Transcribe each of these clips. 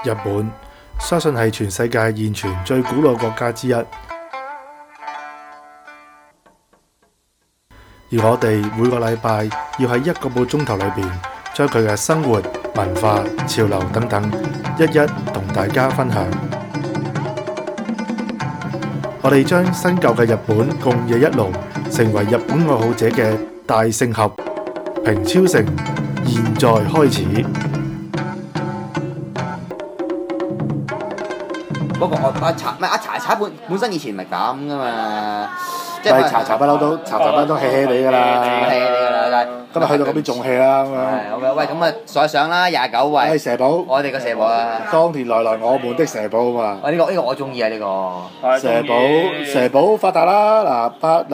日本相信係全世界現存最古老國家之一，而我哋每個禮拜要喺1個半鐘頭裏邊，將佢嘅生活、文化、潮流等等，一一同大家分享。我哋將新舊嘅日本共冶一爐，成為日本愛好者嘅大聖合。平超城，現在開始。 嗰個茶本身以前唔係咁噶嘛，即係茶不嬲都 hea 你㗎啦，今日去到嗰邊仲 hea 啦咁樣。 喂，咁啊再上啦29位。 蛇堡， 我哋個蛇堡啊。 當年來我們的蛇堡啊嘛。 呢個我中意啊呢個。 蛇堡發達啦！嗱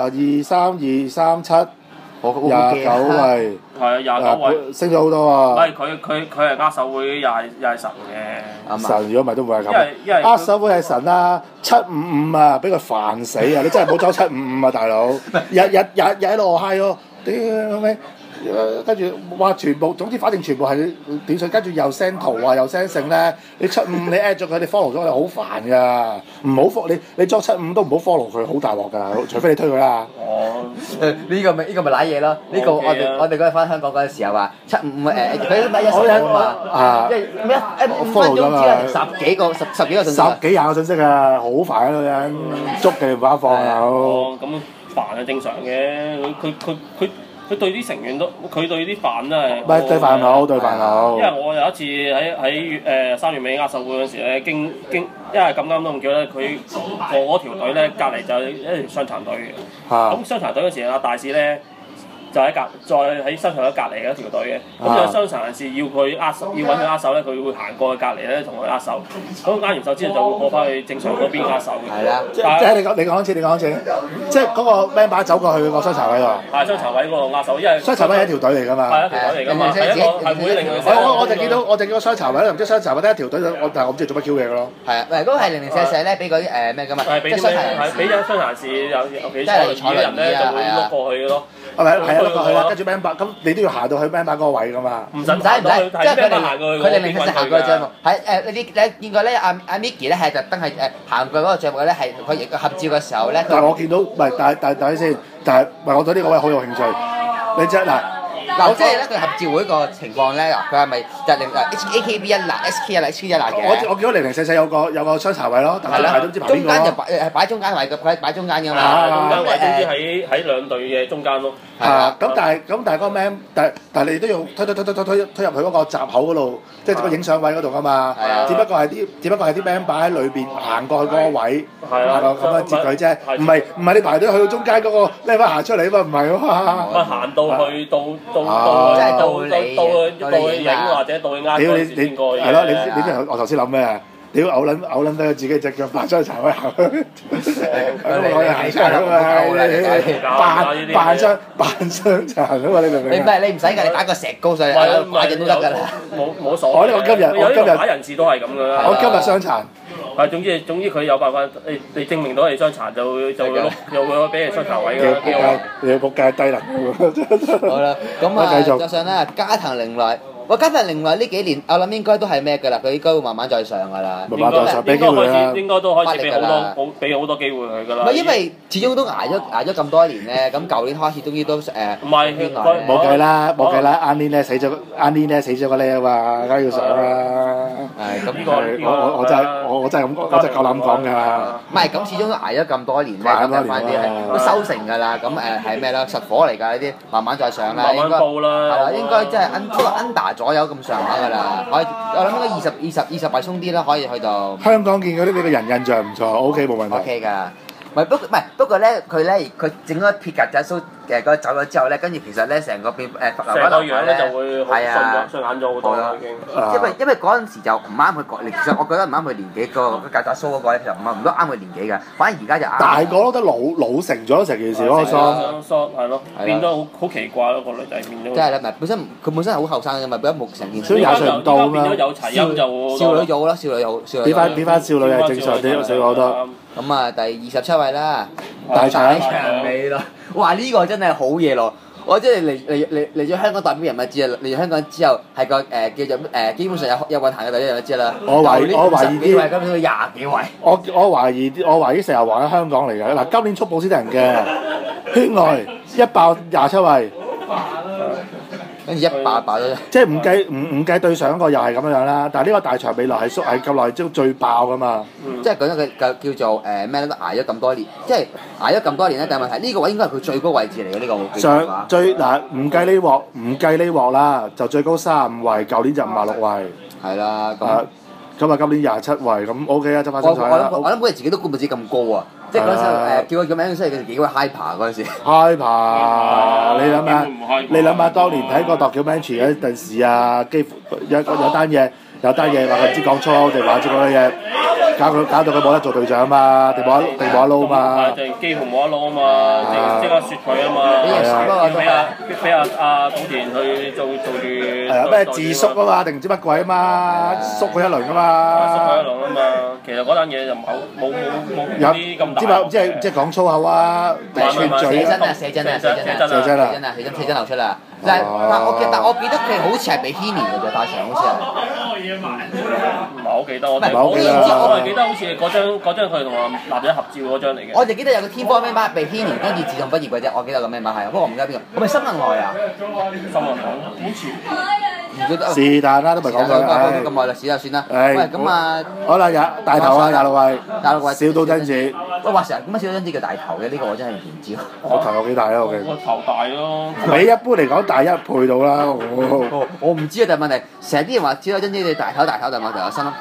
2、3、2、3、7。29位， 係啊29位， 升咗好多啊！ 唔係佢係握手會又係神嘅。 神如果唔係都唔會係咁。握手會係神啦，755啊，俾佢煩死啊！你真係冇走755啊，大佬！日喺度嗨喎，屌咩？跟住哇，總之反正全部係短信，跟住又 send 圖啊，又 send 剩咧。你75你 at 咗佢，你 follow 咗佢，好煩噶。唔好 follow 你作75都唔好 follow 佢，好大鑊㗎。除非你推佢啦。 呢個咪賴嘢咯。呢個我哋嗰日翻香港嗰陣時候話755佢咪一十個嘛，即係咩5分鐘只係十幾個信息。 10幾20個信息啊，好煩啊！嗰人捉佢唔把放啊！ 咁煩係正常嘅，佢對啲成員都，佢對啲飯真係。 唔係對飯好。 因為我有一次喺3月尾握手會嗰時咧，經因為咁啱都唔叫咧，佢我嗰條隊咧隔離就一條傷殘隊嘅。咁傷殘隊嗰時阿大使咧就喺喺傷殘隊隔離嘅一條隊嘅。咁有傷殘人士要佢握手，要揾佢握手咧，佢會行過去隔離咧同佢握手。咁握完手之後就會過翻去正常嗰邊握手嘅。 係啦。 即係你講一次，即係嗰個 member 走過去個傷殘位度。 係傷殘位嗰度握手，因為傷殘位係一條隊嚟㗎嘛。 係一條隊嚟㗎嘛，係一個係會令佢。 我就見到傷殘位唔知傷殘位得一條隊，但係我唔知做乜 Q 嘢㗎咯。 係啊，嗰個係零舍咧，俾嗰啲咩㗎嘛， 即係俾咗傷殘士有幾坐人咧就會碌過去嘅咯。 係咪？係啊，碌過去啦，跟住 member 咁你都要行到去 member 嗰個位㗎嘛。 唔使，即係佢哋零舍行過去啫嘛。係你見過咧阿 Micky 咧係特登係行過嗰個帳目咧係佢合照嘅時候咧。 但係我見到唔係，但係先，但係我對呢個位好有興趣。你即係嗱，即係咧佢合照會個情況咧，佢係咪就令AKB 一辣 SK 一辣 HK 一辣嘅？ 我見到零舍有個傷殘位咯，但係都唔知排邊個。 中間就擺中間位，佢擺中間㗎嘛。 中間位總之喺兩隊嘅中間咯。 咁但係嗰個 man，但係你都要推入去嗰個閘口嗰度，即係個影相位嗰度㗎嘛。只不過係啲 man 擺喺裏邊行過去嗰個位，咁樣接佢啫。唔係你排隊去到中間嗰個 man 行出嚟啊嘛，唔係啊嘛。 行到去到即係到你影或者到你握嗰時先過嘅。 係咯，你知我頭先諗咩啊？屌嘔撚得自己隻腳扮傷殘位行，我又行出嚟啊嘛！扮傷殘啊嘛！你明唔明？ 你唔使㗎，你打個石膏上去擺緊都得㗎啦。 冇所謂。我今日打人士都係咁㗎啦。 我今日傷殘。 係總之佢有辦法，你證明到你傷殘就會俾你傷殘位㗎。 你仆街低能。 好啦，咁啊，再上啦，加藤綾來。加藤綾來呢幾年，我諗應該都係咩㗎啦？佢應該會慢慢再上㗎啦。 慢慢再上，俾機會啦。 應該都開始俾好多機會佢㗎啦。 唔係因為始終都捱咗咁多年咧，咁舊年開始終於都唔係冇計啦，Annie 咧死咗個咧啊嘛，梗係要上啦。 係咁呢個我真係夠膽講㗎。 唔係咁，始終都捱咗咁多年咧，咁就快啲係都收成㗎啦。咁係咩啦？實火嚟㗎呢啲，慢慢再上啦。 慢慢報啦。 係啦，應該即係under左右咁上下㗎啦。我諗應該20位鬆啲啦，可以去到。 香港見嗰啲你個人印象唔錯 ，OK 冇問題。 OK 㗎。不過咧，佢整咗撇曱甴鬚嗰走咗之後咧，跟住其實咧成個變成個樣咧就會順眼咗好多啦已經。 因為嗰陣時就唔啱佢其實我覺得唔啱佢年紀個曱甴鬚嗰個咧，其實唔啱佢年紀㗎，反而而家就啱。 大個都得老成咗成件事咯， 梳係咯，變咗好奇怪咯個女仔變咗。 即係咧，唔係佢本身係好後生㗎嘛，變咗冇成件事。 所以廿歲唔到啊嘛。 變咗有齊音就少女組啦，少女組。 變翻少女係正常啲，少好多。 咁啊，第27位啦， 大腸尾咯，哇！呢個真係好嘢咯〜 我即係嚟咗香港代表人物知啊，嚟咗香港之後係個叫做基本上有運行嘅代表人物知啦。 我懷疑幾位，今年都廿幾位。 我懷疑成日話喺香港嚟嘅嗱，今年速報先得人嘅，圈外一爆27位。 跟住一爆咗， 即係唔計對上一個又係咁樣啦，但係呢個大場未來係咁耐最爆噶嘛。 即係講緊佢叫做咩咧？捱咗咁多年，即係捱咗咁多年咧。但係問題呢個位應該係佢最高位置嚟嘅呢個。 上最嗱唔計呢鑊啦，就最高35位，舊年就56位。 係啦， 咁啊今年27位，咁 OK 啊，執翻身彩啦。 我諗每日自己都估唔到自己咁高啊！即係嗰陣時叫佢叫名出嚟，佢幾鬼 hyper 嗰陣時。 hyper，你諗下，當年睇個 documentary 嗰陣時啊，幾乎有單嘢話佢唔知講粗口定話唔知講乜嘢，搞到佢冇得做隊長嘛，定冇得撈嘛。 就幾乎冇得撈啊嘛，即刻雪佢啊嘛。俾阿島田去做住。 咩自縮啊嘛，定唔知乜鬼啊嘛，縮佢一輪啊嘛。 縮佢一輪啊嘛，其實嗰單嘢就冇啲咁大。 即係講粗口啊，串嘴啊。 寫真流出啦。但我記得佢好似係俾 Hini 嘅啫，大場好似係。 唔係好記得，我係記得好似嗰張佢同阿男仔合照嗰張嚟嘅。 我就記得有個天科 member 被 Hini 跟住自動畢業嘅啫，我記得個 member 係，不過我唔記得邊個。係咪新聞內啊？ 新聞內好似。 是但啦，都唔係講佢。 咁耐歷史就算啦。喂，咁啊。 好啦，大頭啊，26位。小島真子。 喂，話成日點解小島真子叫大頭嘅？呢個我真係唔知。 個頭有幾大啊？我個頭大咯。 比一般嚟講大1倍到啦。 我唔知啊，但係問題成日啲人話小島真子你大頭，但係我就有心諗。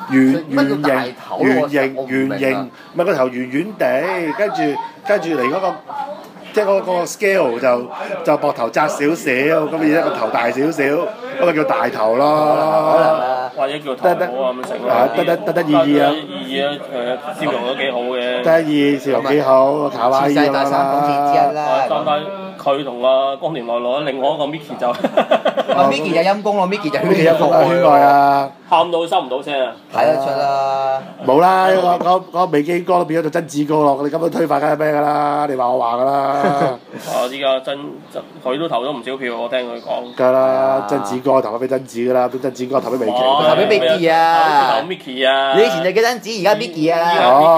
圓形，咪個頭圓圓地，跟住嚟嗰個。即係嗰個 scale 就膊頭窄少少，咁而家個頭大少少，嗰個叫大頭咯。 或者叫頭好啊咁成啦。 得意啊！ 笑容都幾好嘅。 得意，笑容幾好，卡哇伊咁啦。 但係佢同阿岡田內奈另外一個 Miki 就 ，Miki 就陰公咯，Miki 就陰公啊，圈外啊。 喊到收唔到聲啊！ 睇得出啦。 冇啦，嗰美基哥都變咗做真子哥咯，你咁樣推翻梗係咩㗎啦？你話我話㗎啦。 依家佢都投咗唔少票，我聽佢講。 梗係啦，真子哥投咗俾真子㗎啦，都真子哥投俾美琪。 投俾 Miki 啊！ 投 Miki 啊！ 你以前就叫真子，而家 Miki 啊！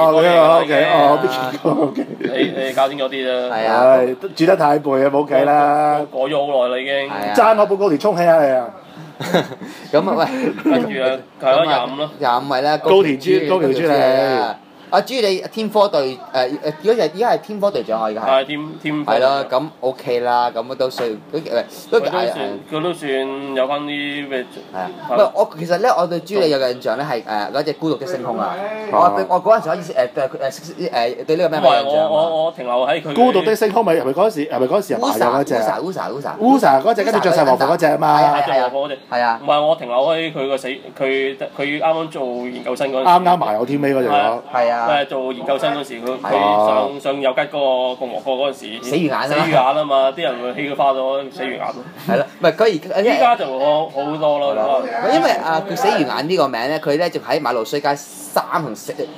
OK，Miki 哥 OK。 你搞清楚啲啦。 係啊。 住得太攰啊，冇計啦。 改咗好耐啦已經。 爭我報告條沖起下你啊！ 咁啊喂， 跟住啊，係咯25咯。 25位啦， 高田朱你。 阿朱你天科隊如果而家係天科隊長啊，而家係。 係天科。 係咯，咁 OK 啦，咁都算佢都算有翻啲咩？ 係啊，唔係我其實咧，我對朱莉有嘅印象咧係嗰隻孤獨的星空啊！我嗰陣時可以對呢個咩印象？ 我停留喺佢。 孤獨的星空咪係咪嗰陣時係咪嗰陣時麻油嗰隻？Usa 嗰隻跟住着晒和服嗰隻啊嘛。 係和服嗰隻。係啊。唔係我停留喺佢個死，佢啱啱做研究生嗰陣。 啱埋我天尾嗰隻咯。 係啊。 做研究生嗰時，佢上有吉嗰個共和國嗰陣時， 死魚眼啊嘛，啲人咪起佢花咗死魚眼咯。 係咯，唔係佢依家就好多咯。 因為佢死魚眼呢個名咧，佢咧就喺馬路衰街3同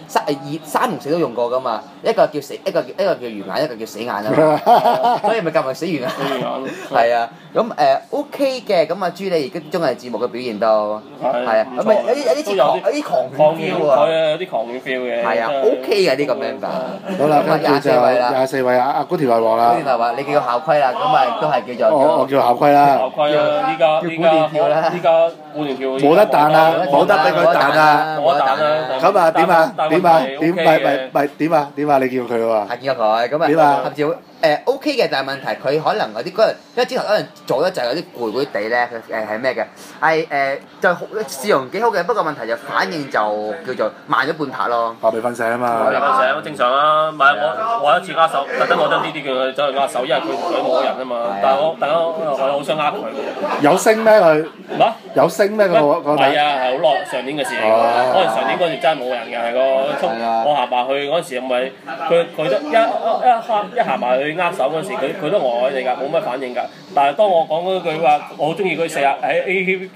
4都用過噶嘛，一個叫死，一個叫魚眼，一個叫死眼啊嘛，所以咪夾埋死魚眼。係啊，咁OK 嘅，咁啊朱莉而家綜藝節目嘅表現都係啊，唔係有啲狂犬 feel 啊， 有啲狂犬 feel 嘅。係啊。 OK 嘅呢個 member， 好啦，跟住就24位啊，古田內王啦。 古田內王，你叫校規啦，咁啊都係叫做。 我叫校規啦。 校規啊！依家古田跳。 冇得彈啊！冇得俾佢彈啊！ 冇得彈啊！ 咁啊點啊？點啊？你叫佢喎？ 係叫佢咁啊？合照OK 嘅，但係問題佢可能嗰啲嗰日，因為之後可能做得就係有啲攰攰地咧，佢係咩嘅？係就笑容幾好嘅，不過問題就反應就叫做慢咗半拍咯。 未瞓醒啊嘛！ 未瞓醒，正常啊！唔係我一次握手，特登攞張呢啲叫佢走去握手，因為佢同佢冇人啊嘛。但係我好想呃佢。 有聲咩佢？ 乜？ 有升咩？個係啊，係好耐上年嘅事嚟㗎。可能上年嗰時真係冇人嘅，係個我行埋去嗰陣時，咪佢都一行埋去握手嗰陣時，佢都呆呆地㗎，冇乜反應㗎。但係當我講嗰句話，我好中意佢喺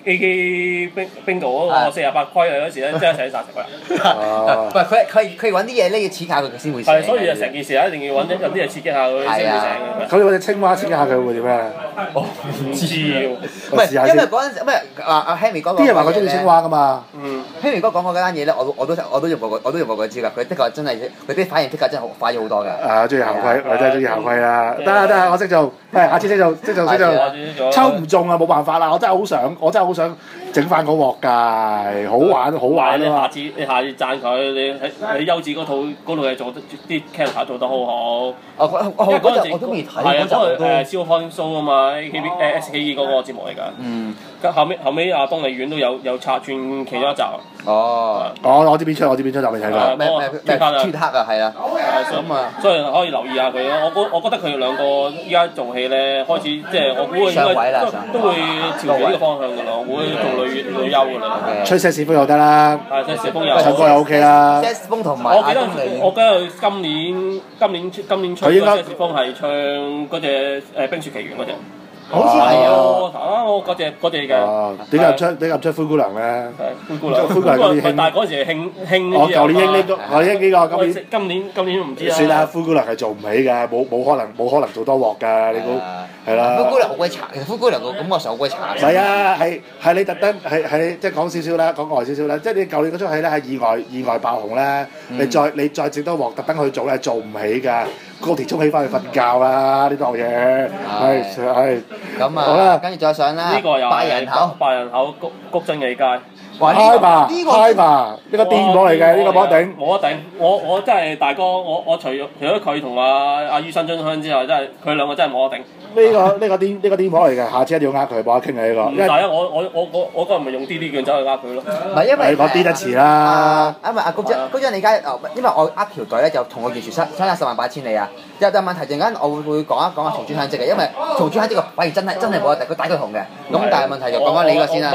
AK Bingo 嗰個48規嗰時咧，真係寫晒食㗎。 喂，佢揾啲嘢咧要刺激下佢先會醒。 係，所以就成件事一定要揾啲嘢刺激下佢先會醒嘅。 咁你揾隻青蛙刺激下佢會點咧？ 唔知喎。 唔係，因為嗰陣時咩阿 Henry 哥講， 啲人話佢中意青蛙㗎嘛。 Henry 哥講嗰單嘢咧，我都用過佢招㗎。佢的確真係佢啲反應即刻真係快咗好多㗎。 中意行規，我真係中意行規啦。得，我識做，下次識做，抽唔中啊，冇辦法啦。我真係好想整翻嗰鑊㗎，好玩啊！ 你下次讚佢，你優子嗰套嘢做得啲 character 做得好好。因為嗰陣時我都未睇。 係啊，嗰個燒康 show 啊嘛，SKE 嗰個節目嚟㗎。後尾阿東麗苑都有拆穿其中一集。 我知邊出就未睇過。 咩脫黑啊，係啊。 咁啊，所以可以留意下佢咯。我覺得佢哋兩個依家做戲咧，開始即係我估應該都會朝住呢個方向㗎啦。我會做女優㗎啦。 吹爵士風又得啦。 係爵士風又。 唱歌又 OK 啦。 爵士風同埋我記得佢今年出嘅爵士風係唱嗰隻《冰雪奇緣》嗰隻。 好似係啊！ 我嗰隻嘅。 點解唔出灰姑娘咧？ 灰姑娘但係嗰陣時興我舊年興呢個， 今年都唔知啦。 算啦，灰姑娘係做唔起㗎，冇可能做多鑊㗎，你估係啦？ 灰姑娘好鬼殘，其實灰姑娘個感覺上好鬼殘。 唔係啊，係你特登係即係講少少啦，講外少少啦，即係你舊年嗰出戲咧係意外爆紅咧，你再整多鑊特登去做咧做唔起㗎。高鐵衝起翻去瞓覺啦！呢檔嘢係咁啊，跟住再上啦。 呢個又百人口谷真理街。 嗨吧，呢個癲火嚟嘅，呢個冇得頂。 冇得頂！我真係大哥，我除咗佢同阿於新津香之外，真係佢兩個真係冇得頂。 呢個癲火嚟嘅，下次一定要呃佢，冇得傾嘅呢個。 唔係啊！我嗰日咪用啲券走去呃佢咯。 唔係因為講啲得遲啦。 因為阿谷真理街，因為我呃條隊咧就同我完全相差10萬8千里啊！有問題陣間我會講一講阿松豬香積嘅，因為松豬香積個反而真係冇得頂，佢打佢紅嘅。咁但係問題就講翻你呢個先啦。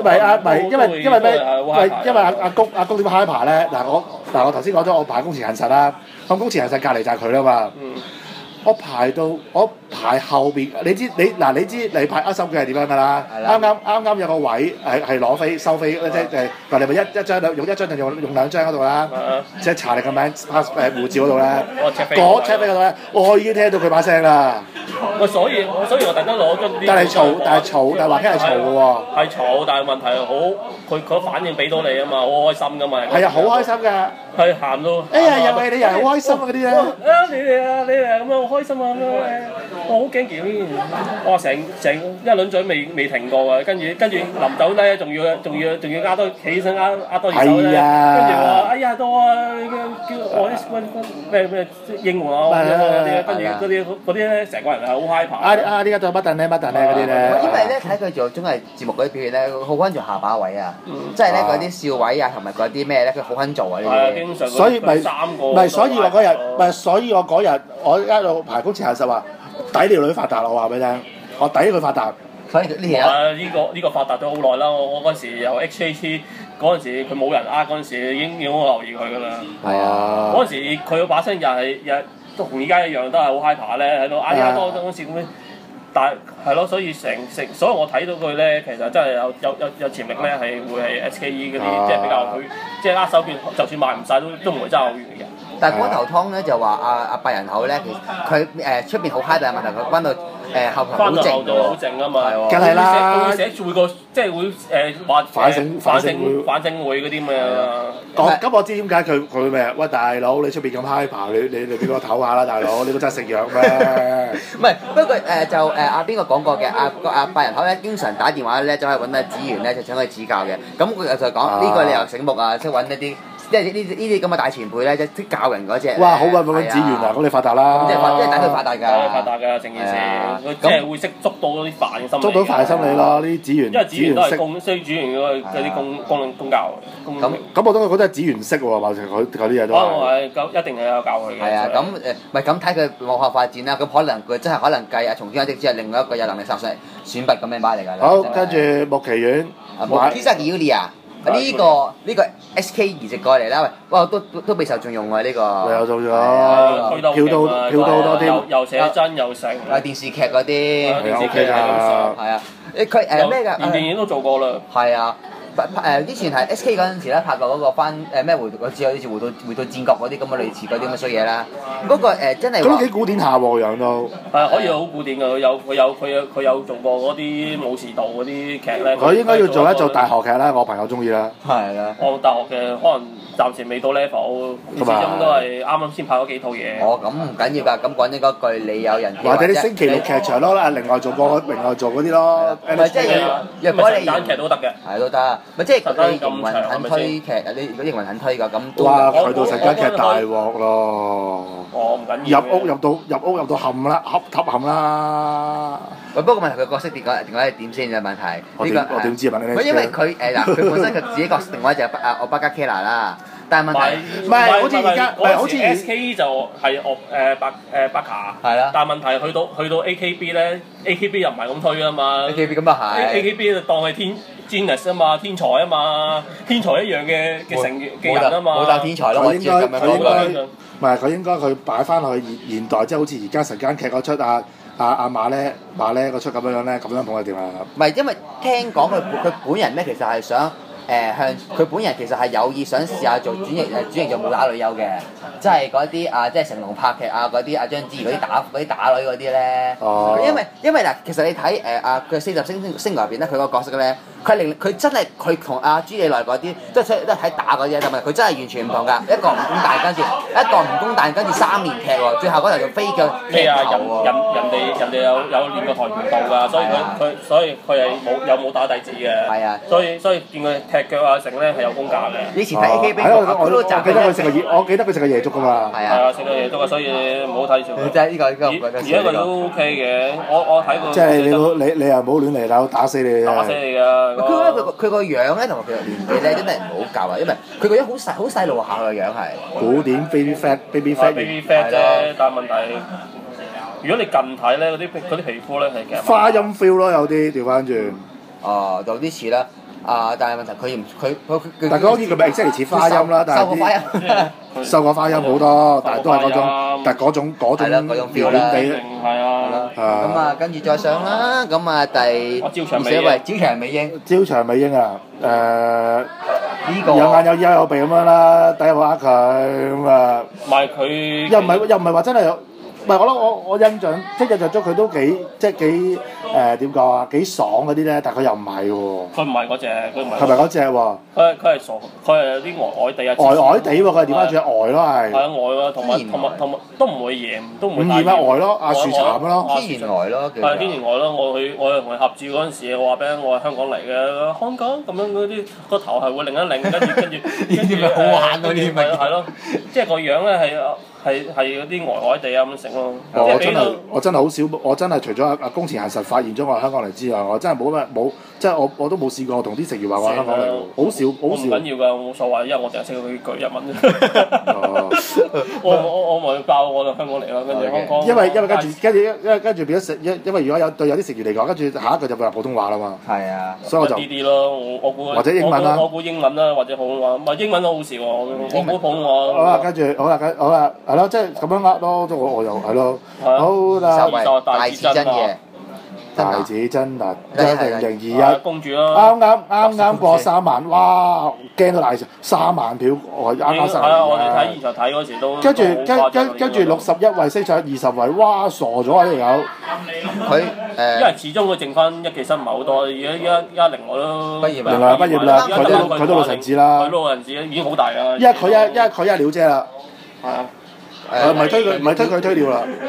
因為阿谷點 high 爬咧？我頭先講咗我排工時行實啦，咁工時行實隔離就係佢啦嘛。我排後邊，你知你排握手券係點樣㗎啦？啱有個位係攞飛收飛，即係嗱你咪一張用一張定用兩張嗰度啦，即係查你個名 pass 護照嗰度咧，嗰 check 飛嗰度咧，我已經聽到佢把聲啦。 所以我特登攞咗啲。 但係話聽係嘈嘅喎。係嘈，但係問題係好，佢反應俾到你啊嘛，好開心㗎嘛。 係啊，好開心㗎。係喊到。 哎呀，入嚟你又好開心啊嗰啲咧。 你哋咁樣好開心啊咁樣，我好驚險，我成一輪嘴未停過啊！跟住臨走咧，仲要呃多起身呃多二手咧，跟住話哎呀多啊，叫我咩應援我嗰啲，跟住嗰啲咧成個人係好 hyper。 呢家做乜燉咧嗰啲咧。 因為咧睇佢做綜藝節目嗰啲表現咧，好肯做下把位啊，即係咧嗰啲笑位啊，同埋嗰啲咩咧，佢好肯做啊呢啲。 所以我嗰日我一路排工前實話。抵條女發達，我話俾你聽，我抵佢發達。 所以呢嘢呢個發達咗好耐啦！我嗰陣時由 HAT 嗰陣時，佢冇人嗰陣時已經好留意佢㗎啦。 係啊。嗰陣時佢個把聲又同而家一樣，都係好 hyper 咧，喺度哎呀多嗰陣時咁樣。但係咯，所以所以我睇到佢咧，其實真係有潛力咧，係會係 SKE 嗰啲，即係比較佢即係握手券，就算賣唔晒都唔會爭好遠嘅。 但係嗰頭湯咧就話阿百人口咧，其實佢出邊好 high，但係問題佢翻到後台好靜啊嘛， 梗係啦。 佢會寫會個即係會話反省會嗰啲咩啊？ 咁我知點解佢咩？喂大佬，你出邊咁 high 爬，你俾我唞下啦，大佬，你都真係食藥咩？ 唔係，不過就阿邊個講過嘅？阿百人口咧，經常打電話咧，就係揾阿子源咧，就請佢指教嘅。咁佢就講呢個你又醒目啊，識揾一啲即係呢啲咁嘅大前輩咧，即係識教人嗰隻。 哇！好揾資源啊，咁你發達啦。 即係等佢發達㗎。 發達㗎成件事，佢即係會識捉到啲犯嘅心理。 捉到犯嘅心理咯，呢啲資源。 因為資源都係需要資源嗰啲公教。 咁我都覺得係資源識喎，或者佢啲嘢都係。 咁一定係有教佢嘅。 係啊，咁唔係咁睇佢往後發展啦。咁可能佢真係可能計從天一職之係另外一個有能力殺上選拔咁嘅馬嚟㗎啦。 好，跟住木奇丸。 呢個 SK 移植過嚟啦，喂，哇都備受重用喎呢個。 有做咗，票到好多添。 又寫真又成。 電視劇嗰啲。 係 OK 㗎。 係啊，佢咩㗎？ 連電影都做過啦。 係啊。之前係 SK 嗰陣時咧拍過嗰個翻咩回好似回到戰國嗰啲咁嘅類似嗰啲咁嘅衰嘢啦。嗰個真係。 都幾古典下喎，樣都。 係可以好古典㗎，佢有做過嗰啲武士道嗰啲劇咧。 佢應該要做一做大學劇啦，我朋友中意啦。 係啦。 我大學嘅可能暫時未到 level，始終都係啱啱先拍咗幾套嘢。 哦，咁唔緊要㗎，咁講真嗰句，你有人氣或者啲星期六劇場咯，另外做嗰啲咯。 唔係即係若果你簡劇都得嘅。 係都得，咪即係你營運肯推劇啊？你如果營運肯推㗎，咁都。 哇！去到晨間劇大鑊咯。 哦，唔緊要。 入屋入到冚啦，冚啦。 喂，不過問題佢角色定位係點先嘅問題？ 我點知啊？問你。 因為佢佢本身佢自己角色定位就係奧巴加 Kela 啦。但係問題唔係好似而家，好似 SK 就係巴卡， 係啦。 但係問題去到 AKB 咧 ，AKB 又唔係咁推啊嘛。 AKB 咁啊係。 AKB 就當係genius 啊嘛，天才啊嘛，天才一樣嘅成嘅人啊嘛。 冇當天才咯，我知咁樣講。 唔係佢應該佢擺翻落去現代，即係好似而家晨間劇嗰出阿馬咧嗰出咁樣咧，咁樣捧係點啊？ 唔係因為聽講佢本人咧，其實係想。向佢本人其實係有意想試下做轉型做武打女優嘅，即係嗰啲即係成龍拍劇嗰啲章子怡嗰啲打女嗰啲咧。哦。因為嗱，其實你睇佢40星入邊咧，佢個角色咧，佢真係佢同朱莉奈嗰啲都係睇打嗰啲，但係佢真係完全唔同㗎。一個唔攻彈，跟住3連踢喎，最後嗰頭就飛腳踢頭喎。人哋有練過跆拳道㗎，所以佢係有武打底子嘅。係啊。所以見佢踢腳成咧係有功架嘅。以前睇 AKB 我記得佢食過夜粥㗎嘛。 係啊， 食過夜粥啊，所以唔好睇少佢。 即係呢個而家佢都 OK 嘅，我睇過。 即係你又唔好亂嚟啦，打死你啊！ 打死你㗎！ 佢個樣咧同埋佢個年紀咧真係唔好教啊，因為佢個樣好細路下個樣係。 古典 baby fat 啫，但係問題，如果你近睇咧，嗰啲皮膚咧係其實花音 feel 咯，有啲調翻轉。 哦，有啲似啦。但係問題佢但係嗰啲佢咪即係似花音啦，但係收過花音好多，但係都係嗰種 feel 啦。 係啊。 咁跟住再上啦，咁第2位朝長美英。 朝長美英啊，呢個有眼有耳有鼻咁樣啦，第一話佢咁啊。 唔係佢。 又唔係話真係有。唔係，我印象即係印象中佢都幾點講啊？幾爽嗰啲咧，但係佢又唔係喎。 佢唔係嗰隻，佢唔係。 係咪嗰隻喎？ 佢係傻，佢係有啲呆地啊。 呆地喎，佢係點解轉呆咯係？ 係啊，呆咯，同埋都唔會贏，都唔會。 唔驗啊呆咯，阿樹慘咯。 天然呆咯， 係天然呆咯，我去同佢合照嗰陣時，我話俾我係香港嚟嘅，香港咁樣嗰啲個頭係會擰一擰，跟住好玩嗰啲咪係咯，即係個樣咧係嗰啲呆地啊咁食咯。 我真係好少，我真係除咗阿宮前賢實發現咗我係香港嚟之外，我真係冇，即係我都冇試過同啲成員話我係香港嚟，好少。唔緊要㗎，冇所謂，因為我淨係識佢句日文啫。我咪爆我就香港嚟咯，跟住香港。因為跟住變咗因為如果有對有啲成員嚟講，跟住下一句就會話普通話啦嘛。 係啊。 所以我就啲咯，我估。 或者英文啦。 我估英文啦，或者普通話，唔係英文都好少喎，我估普通話。 好啦，跟住好啦，係咯，即係咁樣呃咯，即係我又係咯，好啦。 大子真嘅。 大子真啊！0021 公主啦， 啱啱過3萬，哇！驚到大3萬票，我啱啱係啊！我哋睇現場睇嗰時都跟住61位升上20位，哇！傻咗啊！呢條友佢因為始終佢剩翻1期生唔係好多，而家另外都畢業啦，佢都老臣子啦， 佢老臣子已經好大㗎啦。 因為佢一料姐啦， 係啊， 唔係推佢推料啦。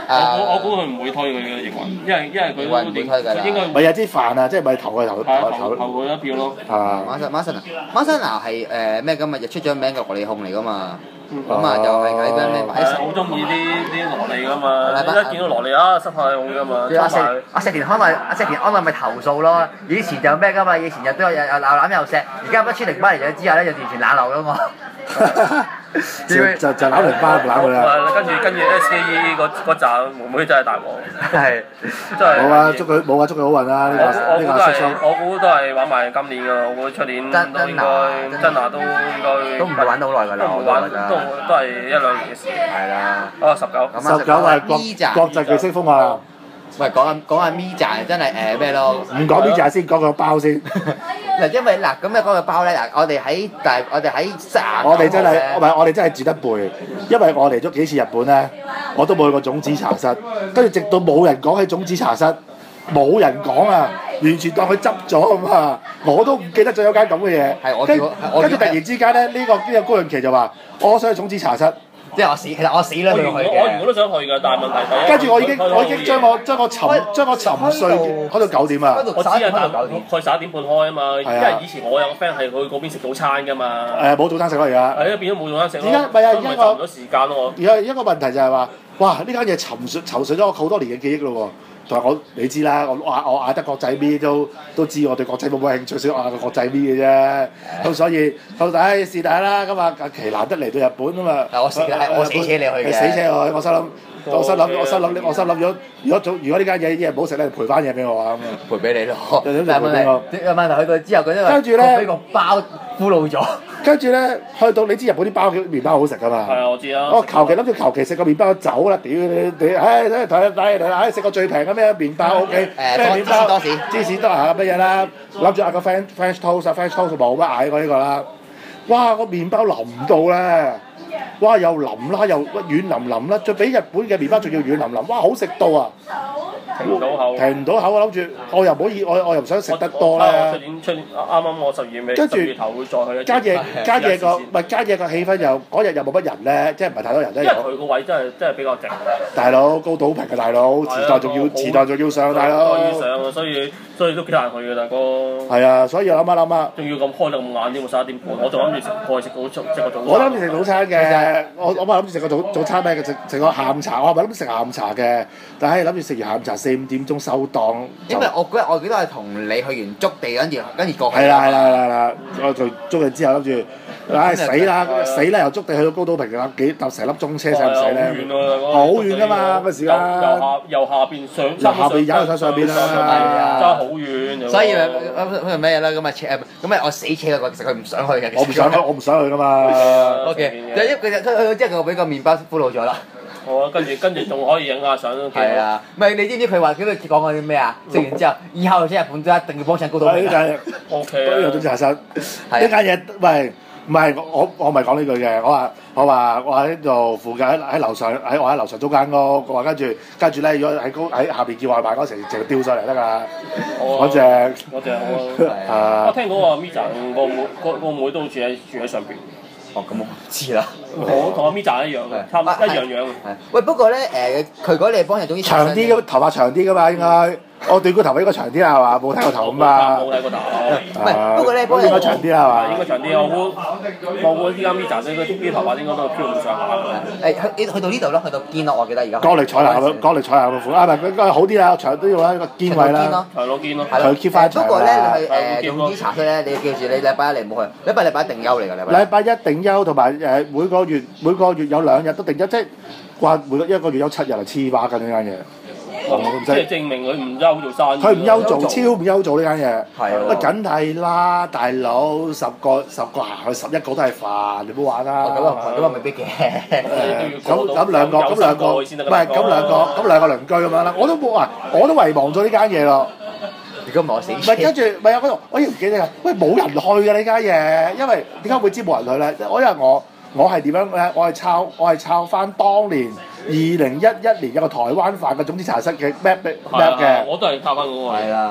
我估佢唔會推佢嘅營運，因為佢都唔會推㗎啦。 應該咪有啲飯啊，即係咪投佢投佢一票咯。 馬係咩咁啊？又出咗名嘅蘿莉控嚟㗎嘛。咁啊，就係喺咩擺好中意啲蘿莉㗎嘛！一見到蘿莉啊，濕晒控㗎嘛。 石田安奈咪投訴咯。以前就咩㗎嘛？以前又都有鬧攬又錫，而家一穿零班嚟咗之後咧，就完全冷落咗我。 就攬零班攬佢啦。 跟住 SKE 嗰扎妹妹真係大鑊。係。真係。 祝佢好運啦！ 我估都係玩埋今年㗎，我估出年都應該真拿都應該。 都唔係玩到好耐㗎啦，我覺得。 都係1-2年嘅事。係啦。19 係國際巨星風啊！ 喂，講下 Miza 真係咩咯？ 唔講 Miza先，講個包先。 嗱，因為嗱咁咧講個包咧，嗱我哋喺我哋真係我哋真係住得背，因為我嚟咗幾次日本咧，我都冇去過種子茶室，跟住直到冇人講起種子茶室，冇人講啊，完全當佢執咗咁啊，我都唔記得咗有間咁嘅嘢。跟住突然之間咧，呢個高潤琪就話：我想去種子茶室。 即係其實我死啦！ 我原本都想去㗎，但係問題第一。 跟住我已經將我沉睡開到9點啊！ 我知啊，但係佢11點半開啊嘛，因為以前我有個 friend 係去嗰邊食早餐㗎嘛。 冇早餐食咯而家。 係啊，變咗冇早餐食咯。 而家唔係啊，而家賺咗時間咯我。 而家一個問題就係話，哇！呢間嘢沉睡咗我好多年嘅記憶咯喎。同埋你知啦，我嗌得國際咪都知我對國際冇乜興趣，所以嗌個國際咪嘅啫。咁所以到底是但啦，咁啊奇難得嚟到日本啊嘛。 我死車你去嘅。 死車我，我心諗咗，如果呢間嘢唔好食咧，賠翻嘢俾我啊咁啊。 賠俾你咯。但係問題去到之後， 跟住咧俾個包俘虜咗。 跟住咧，去到你知日本啲麵包好食㗎嘛？ 係啊，我知啊。 我求其食個麵包走啦，屌你！唉，食個最平嘅咩麵包 OK？咩麵包？芝士多乜嘢啦？諗住嗌個 French toast，French toast 冇乜嗌過呢個啦。哇！個麵包腍到咧，哇又腍啦，又軟腍腍啦，再比日本嘅麵包仲要軟腍腍，哇好食到啊！ 停唔到口啊！諗住我又唔可以，我又唔想食得多啦。 出年啱我12月尾，10月頭會再去一次。 加嘢個氣氛又嗰日又冇乜人咧，即係唔係太多人咧。 因為佢個位真係比較靜。 大佬高島平嘅大佬，時代仲要上大佬。 要上啊，所以都幾難去嘅大哥。 係啊，所以諗下。 仲要咁開到咁晏添喎，11點半，我仲諗住過去食個早餐。 我諗住食早餐嘅，我咪諗住食個早餐咩？食個下午茶，我係咪諗住食下午茶嘅？但係諗住食完下午茶4-5點鐘收檔。 因為我嗰日我記得係同你去完築地跟住過去。 係啦，我做築地之後諗住，唉死啦由築地去到高島平啦，搭成粒鐘車使唔使咧？好遠㗎嘛嗰時間。 由下邊上。 由下邊踩到上邊啦。 係啊。 真係好遠。 所以咩嘢啦？咁我死車啦！其實佢唔想去嘅。 我唔想去㗎嘛。 OK。就一佢就去之後，佢俾個麵包俘虜咗啦。 好啊，跟住仲可以影下相。 係啊，唔係你知唔知佢話佢講過啲咩啊？食完之後，以後去日本都一定要幫襯高島平。 OK。 都有種茶室。呢間嘢喂，唔係我咪講呢句嘅，我話喺度附近喺樓上我喺樓上租間屋，我話跟住咧，如果喺下邊叫外賣嗰時，直接調上嚟得㗎。嗰隻好啊！我聽講話 Miza 個妹都住喺上邊。 哦，咁我唔知啦。 我同阿 Miza 一樣嘅，差唔多一樣樣。 喂，不過咧佢嗰啲幫人總之長啲嘅頭髮長啲㗎嘛，應該。我對個頭應該長啲啦，係嘛？冇睇過頭咁嘛。 冇睇過頭。 唔係，不過咧幫人應該長啲啦，係嘛？ 應該長啲，我估依家 Miza 啲頭髮應該都飄咁上下。 去到呢度咯，去到肩咯，我記得而家。 角力彩蘭咁款啊，唔係應該好啲啦，長都要一個肩位啦。 係攞肩咯。 佢 keep 翻長啦。 不過咧，去總之茶室咧，你要記住，你禮拜一嚟冇去，禮拜一定休嚟㗎， 禮拜一定休，同埋每個月有2日都定休，即係話一個月有7日係黐把緊呢間嘢。 即係證明佢唔休做生意。 佢唔休做，超唔休做呢間嘢。 係喎。 乜梗係啦，大佬10個行去11個都係飯，你唔好玩啦。 咁啊未必嘅。 咁兩個，唔係咁兩個鄰居咁樣啦。我都遺忘咗呢間嘢咯。 如果唔係我死。 唔係跟住，唔係啊！嗰度我依唔記得啊。喂，冇人去嘅呢間嘢，因為點解會知冇人去咧？因為我係點樣咧？我係抄翻當年2011年有個台灣飯嘅總之茶室嘅 map 嘅。 我都係抄翻嗰個。 係啦。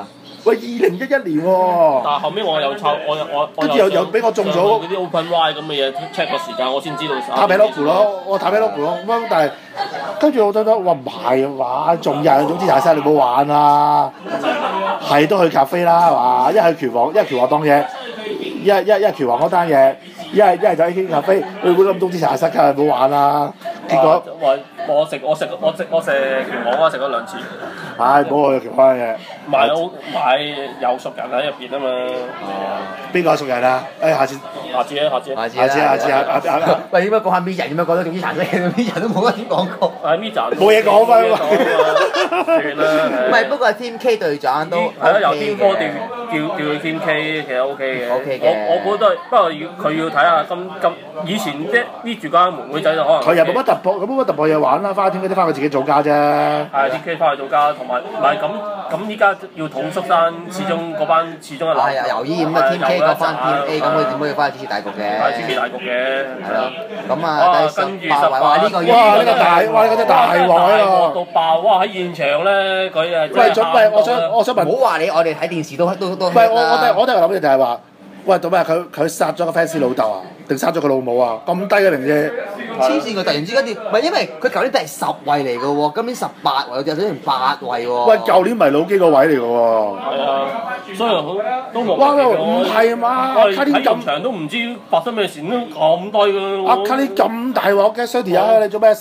喂，2011年喎。 但係後尾我有抄，我跟住又俾我中咗嗰啲 Open Ride 咁嘅嘢 check 個時間，我先知道。 塔比洛夫咯，我塔比洛夫咯，咁但係跟住我覺得，哇唔係嘛，仲有總之大晒你唔好玩啦，係都去咖啡啦係嘛，一係拳王，一係拳王當嘢，一係拳王嗰單嘢，一係就 AK 咖啡，去嗰啲總之大晒梗係唔好玩啦，結果我食拳王，我食咗2次。 唉，冇我拳王嘅。 買有熟人喺入邊啊嘛。 邊個熟人啊？下次。 喂，點解講下咩人？點解講到總之殘色？咩人都冇乜點講過。 係咩人？ 冇嘢講㗎嘛。 算啦。 唔係，不過 Team K 隊長都係咯，由天科調去 Team K 其實 OK 嘅。 OK 嘅。 我估都係，不過佢要睇下以前啲住家妹妹仔就可能。 佢又冇乜突破，冇乜突破嘢玩啦，翻 Team K 啲翻佢自己做家啫。 係 Team K 翻去做家，同埋唔係咁依家要統縮翻，始終嗰班始終係係啊，由於咁啊 Team K 過翻 Team A，咁佢點可以翻去支持大局嘅？ 係支持大局嘅。 係咯。咁啊，第18位哇呢個哇呢個大鑊喺度。 到爆！哇喺現場咧，佢誒。 喂，我想問。 唔好話你，我哋睇電視都。唔係我哋諗嘅就係話，喂，做咩？佢殺咗個 fans 老豆啊？定殺咗個老母啊？咁低嘅名字。 黐線！佢突然之間唔係因為佢舊年第10位嚟嘅喎，今年18位，有啲成8位喎。 喂，舊年咪老基個位嚟嘅喎。 係啊，所以都冇。 哇！唔係嘛？ 我哋睇現場都唔知發生咩事，都咁低嘅。 阿卡呢咁大鑊嘅 Shirty 啊！你做咩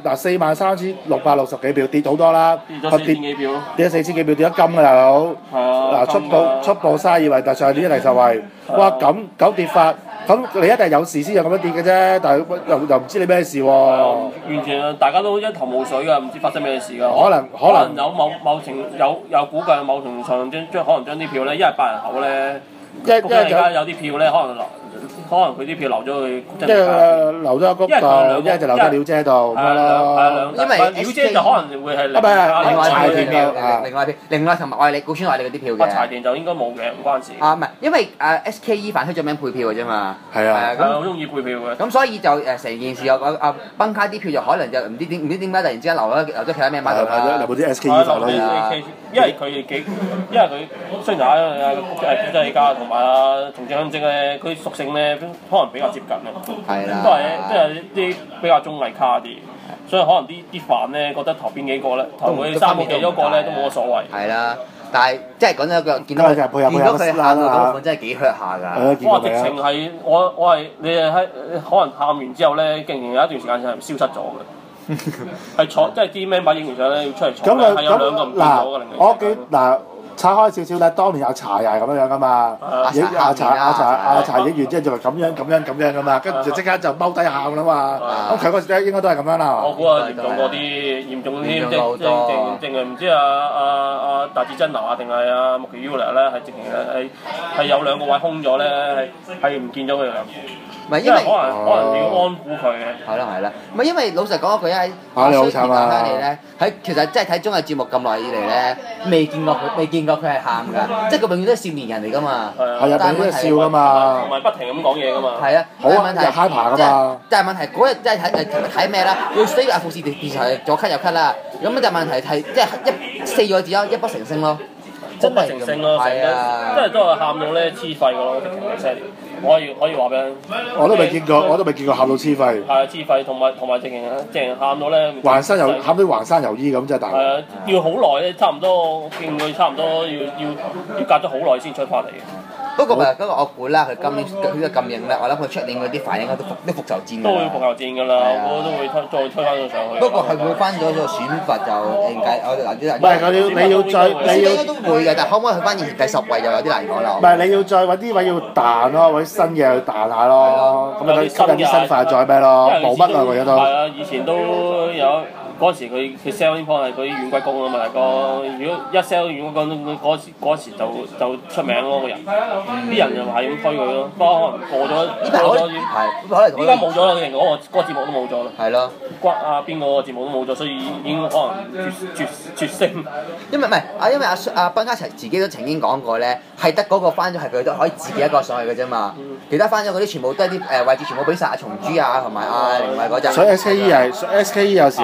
43660幾票跌好多啦？ 跌咗4000幾票咯。 跌咗4000幾票，跌咗金㗎大佬。 係啊。 嗱初步32位，但上年第10位。哇！咁跌法。咁你一定有事先有咁樣跌嘅啫，但係又唔知你咩事喎。 完全大家都一頭霧水㗎，唔知發生咩事㗎。可能有某程有估計某程度上可能將啲票咧，一係8人口咧，而家有啲票咧，可能佢啲票留咗去， 即係留咗喺谷度，一係就留咗喺鳥姐度咁樣咯。 因為鳥姐就可能會係另外柴田票， 另外同埋愛你古川愛你嗰啲票嘅。 柴田就應該冇嘅，唔關事。 唔係，因為SKE 反推咗名配票嘅啫嘛。 係啊。 咁好中意配票嘅。 咁所以就成件事有崩卡啲票就可能就唔知點解突然之間留咗其他咩碼度啦。 留啲 SKE 法咯。 因為佢雖然古仔家同埋同正香精咧，佢屬性咧可能比較接近啊。 係啦。 都係啲比較綜藝卡啲，所以可能啲飯咧覺得投邊幾個咧，投佢3個幾多個咧都冇乜所謂。 係啦，但係即係講真一句，見到佢喊到嗰款真係幾 hurt 下㗎。 哇！直情係我係你係喺可能喊完之後咧，竟然有一段時間係消失咗嘅。係坐，即係啲 member 影完相咧要出嚟坐，係有2個唔見咗嘅。 我記嗱拆開少少咧，當年阿茶又係咁樣噶嘛，阿茶影完之後就係咁樣噶嘛，跟住就即刻就踎低喊啦嘛。咁佢嗰時咧應該都係咁樣啦。 我估啊嚴重過啲，嚴重啲淨係唔知阿達志真拿定係阿木奇 Ula 咧，係直情係有2個位空咗咧，係唔見咗佢哋2個。 唔係因為可能要安撫佢嘅。 係啦，唔係因為老實講一句喺衰田阿香你咧，喺其實真係睇綜藝節目咁耐以嚟咧，未見過佢係喊㗎，即係佢永遠都係笑面人嚟㗎嘛。 係啊，永遠都係笑㗎嘛。 同埋不停咁講嘢㗎嘛。 係啊， 好問題係 hyper 㗎嘛。 但係問題嗰日真係睇咩啦？要需要阿富士電視台左 cut 右 cut 啦。咁就問題係即係4個字咯，一不成聲咯。 真係成聲咯，係啊，真係都係喊到咧黐肺㗎咯，直情可以話俾你。 我都未見過喊到黐肺。係啊，黐肺同埋直情喊到咧。 喊到橫山遊衣咁真係大。 係啊，要好耐咧，差唔多我見佢差唔多要隔咗好耐先出翻嚟嘅。 不過我估啦，佢今年佢嘅禁影咧，我諗佢出年嗰啲反應都復仇戰㗎啦。 都會復仇戰㗎啦，我都會再推翻咗上去。 不過係會翻咗個選拔就應計，我哋嗱啲唔係你要再應該都會嘅，但可唔可以去翻以前第10位又有啲難講啦。 唔係你要再揾啲位要彈咯，揾啲新嘢去彈下咯，咁啊吸引啲新塊再咩咯，冇乜啊我而家都。 係啊，以前都有。嗰時佢 sell 呢方係佢軟骨功啊嘛，大哥。如果一 sell 軟骨功，嗰時就出名咯個人，啲人就係咁推佢咯。不過可能過咗，依家冇咗啦，連嗰個節目都冇咗啦。 係咯。 骨啊邊個節目都冇咗，所以已經可能絕聲。 因為阿斌嘉齊自己都曾經講過咧，係得嗰個翻咗係佢都可以自己一個上去嘅啫嘛。其他翻咗嗰啲全部都係啲位置全部俾晒阿松豬啊同埋阿凌偉嗰陣。 所以 SKE 有時我覺得。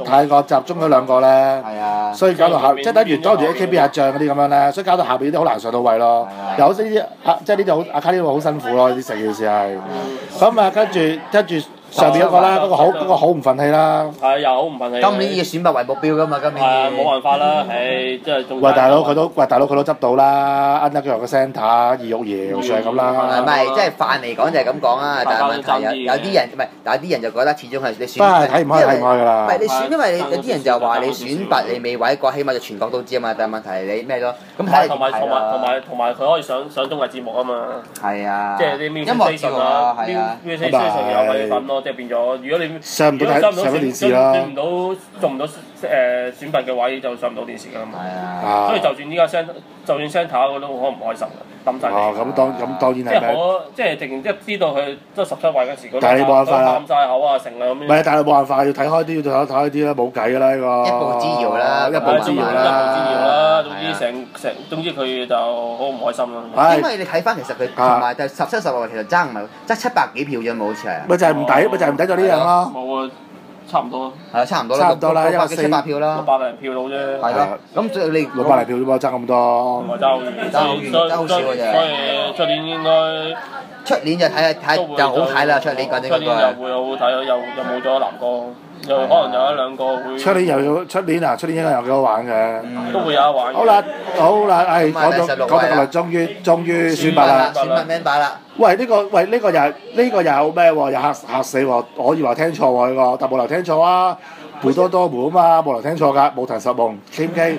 太過集中咗兩個咧， 係啊， 所以搞到即係等於當住 AKB 阿將嗰啲咁樣咧，所以搞到下邊啲好難上到位咯。有呢啲即係呢啲好阿卡呢個好辛苦咯，呢啲成件事係。咁啊，跟住。上邊嗰個啦，嗰個好唔憤氣啦。 係又好唔憤氣。 今年要選拔為目標㗎嘛，今年。 係冇辦法啦，唉，即係仲。 喂大佬佢都執到啦，Underground 嘅 centre 二玉瑤就係咁啦。 唔係，即係飯嚟講就係咁講啊，但係問題有啲人唔係，但係啲人就覺得始終係你選。 都係睇唔開㗎啦。 唔係你選，因為有啲人就話你選拔你未位過，起碼就全國都知啊嘛。但係問題你咩咯？咁睇同埋佢可以上綜藝節目啊嘛。係啊。 即係啲 music station 啊，music station 有佢份咯。即係變咗，如果你上唔到電視啦， 做唔到選拔嘅位就上唔到電視㗎啦嘛。 係啊。 所以就算依家就算 centre 我都好唔開心嘅，抌曬你。 咁當然係咩？ 即係直情即係知道佢都17位嗰時，佢但係你冇辦法啦， 喊曬口啊成啊咁樣。 唔係，但係冇辦法，要睇開啲，要睇開啲啦，冇計㗎啦呢個。 一步之遙啦， 一步之遙啦。 總之佢就好唔開心啦。 因為你睇翻其實佢同埋就17、16其實爭唔係爭700幾票啫嘛，好似係。 咪就係唔抵咗呢樣咯。 冇啊，差唔多。 係啊，差唔多啦。600幾700票啦。 600零票到啫。 係咯。咁你 600零票啫嘛，爭咁多。 唔係爭好遠。爭好少嘅啫。所以出年應該。 出年就睇就好睇啦，出年嗰啲。 出年又會好睇咯，又冇咗南哥。又可能有一兩個會。出年應該有幾好玩嘅。都會有得玩。好啦， 講到個終於選拔啦。 選拔名把啦。 喂，呢個又咩喎？又嚇死喎！我以為聽錯喎呢個，但冇理由聽錯啊！貝多多梅啊嘛，冇理由聽錯㗎。武藤十夢 KMK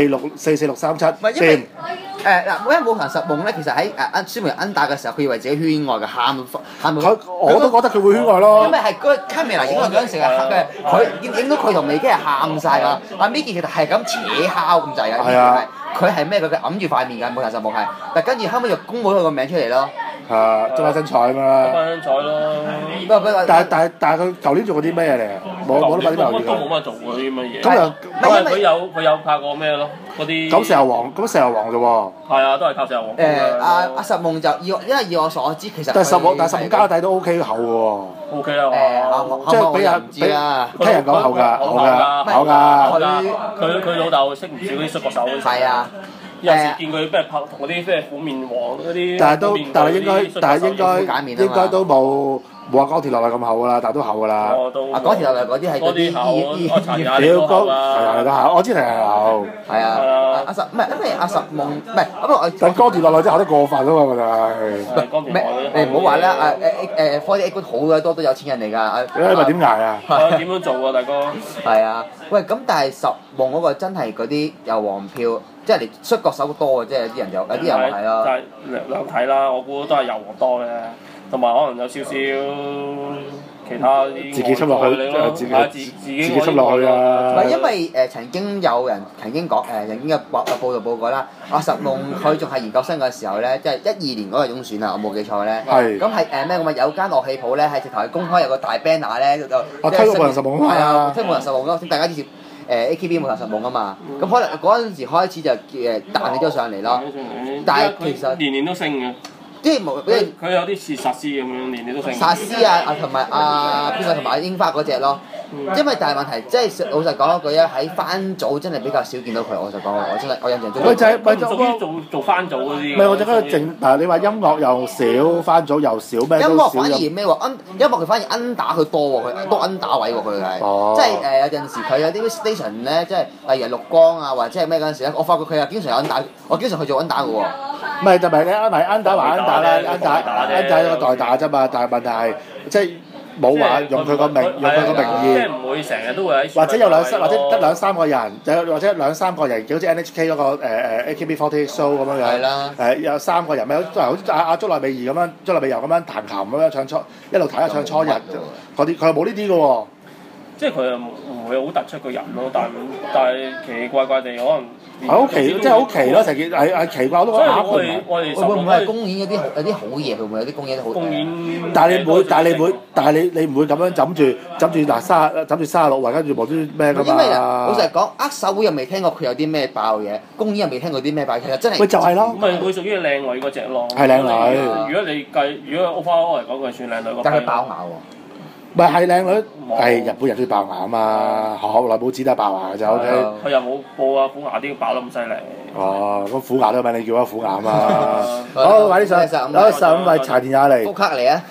44637掂。 因為武藤十夢咧，其實喺宣傳恩打嘅時候，佢以為自己圈外嘅，喊我都覺得佢會圈外咯。 因為係嗰 camera 影落嗰陣時係佢影到佢同美姬係喊晒㗎。阿 Miki 其實係咁扯敲咁滯㗎。係啊。佢係咩？佢揞住塊面㗎，武藤十夢係。但跟住後尾就公佈咗佢個名出嚟咯。 中下身彩啊嘛。中下身彩咯。但係佢舊年做過啲咩嚟？冇得擺啲留意㗎。都冇乜做過啲乜嘢。咁佢有拍過咩咯？嗰啲。咁石油王啫喎。係啊，都係靠石油王。 阿十夢就因為以我所知，其實。 但係十夢家底都 OK 厚喎。OK 啦。即係俾人講厚㗎。佢老豆識唔少啲摔角手。 係啊。 有時見佢咩拍同嗰啲咩虎面王嗰啲。 但係應該都冇阿江鐵落嚟咁厚㗎啦，但係都厚㗎啦。 阿江鐵落嚟嗰啲係嗰啲我知係厚。 係啊，阿十唔係因為阿十夢唔係， 但江鐵落嚟真係厚得過分啊嘛，就係。 你唔好話啦，48 Good 好鬼多都有錢人嚟㗎。 你咪點捱啊？ 點樣做啊，大哥？ 係啊，喂，咁但係十夢嗰個真係嗰啲有黃票，即係你摔角手多嘅，即係有啲人有啲人話係咯。 但係兩睇啦，我估都係油黃多嘅，同埋可能有少少其他啲。 自己出落去，自己出落去啊！ 唔係因為曾經有人曾經講曾經嘅報道過啦，阿十夢佢仲係研究生嘅時候咧，即係12年嗰個中選啊，我冇記錯咧。係。咁係咩？咁啊有間樂器鋪咧，係直頭係公開有個大 banner 咧，就推武藤十夢啊！ 係啊，推武藤十夢咯，大家知。AKB 武藤十夢啊嘛，咁可能嗰陣時開始就彈起咗上嚟咯。但係其實年年都升嘅。 即係冇， 佢有啲似薩斯咁樣，年年都升。 薩斯同埋邊個同埋櫻花嗰隻咯。因為但係問題，即係老實講一句啊，喺番組真係比較少見到佢。我就講我印象中。 咪就係屬於做番組嗰啲。 唔係我就覺得嗱，你話音樂又少，番組又少咩？ 音樂反而咩喎？音樂佢反而打佢多喎，佢多打位喎，佢係。即係有陣時佢有啲 station 咧，即係例如綠光啊，或者係咩嗰陣時咧，我發覺佢係經常有打，我經常去做打嘅喎。 唔係就唔係你咪打還打啦，打一個代打啫嘛，但係問題係即係冇話用佢個名義。 即係唔會成日都會喺。 或者得兩三個人，或者兩三個人，好似 NHK 嗰個AKB48 show 咁樣樣。係啦。有3個人咪好似阿竹內美儀咁樣，竹內美由咁樣彈琴咁樣唱一路彈一唱初日嗰啲，佢又冇呢啲嘅喎。 即係佢又唔會好突出個人咯，但係奇奇怪怪地可能。 係好奇，即係好奇咯！成件係奇怪，我都覺得嚇佢。 會唔會係公演嗰啲有啲好嘢？會唔會有啲公演好？ 公演。 但係你唔會咁樣枕住嗱36位，跟住無端咩㗎嘛？ 因為老實講，握手會又未聽過佢有啲咩爆嘢，公演又未聽過啲咩爆，其實真係。 咪就係咯。 咁咪佢屬於靚女嗰隻咯。 係靚女。 如果你計，如果 overall 嚟講，佢算靚女嗰。 但係爆牙喎。 唔係靚女，係日本人都要爆牙啊嘛，學內冇只得爆牙嘅就 O K。 佢又冇報啊，虎牙啲爆得咁犀利。 哦，咁虎牙都咪你叫啊虎牙啊嘛。好，快啲上，15位柴田亞莉。 福克嚟啊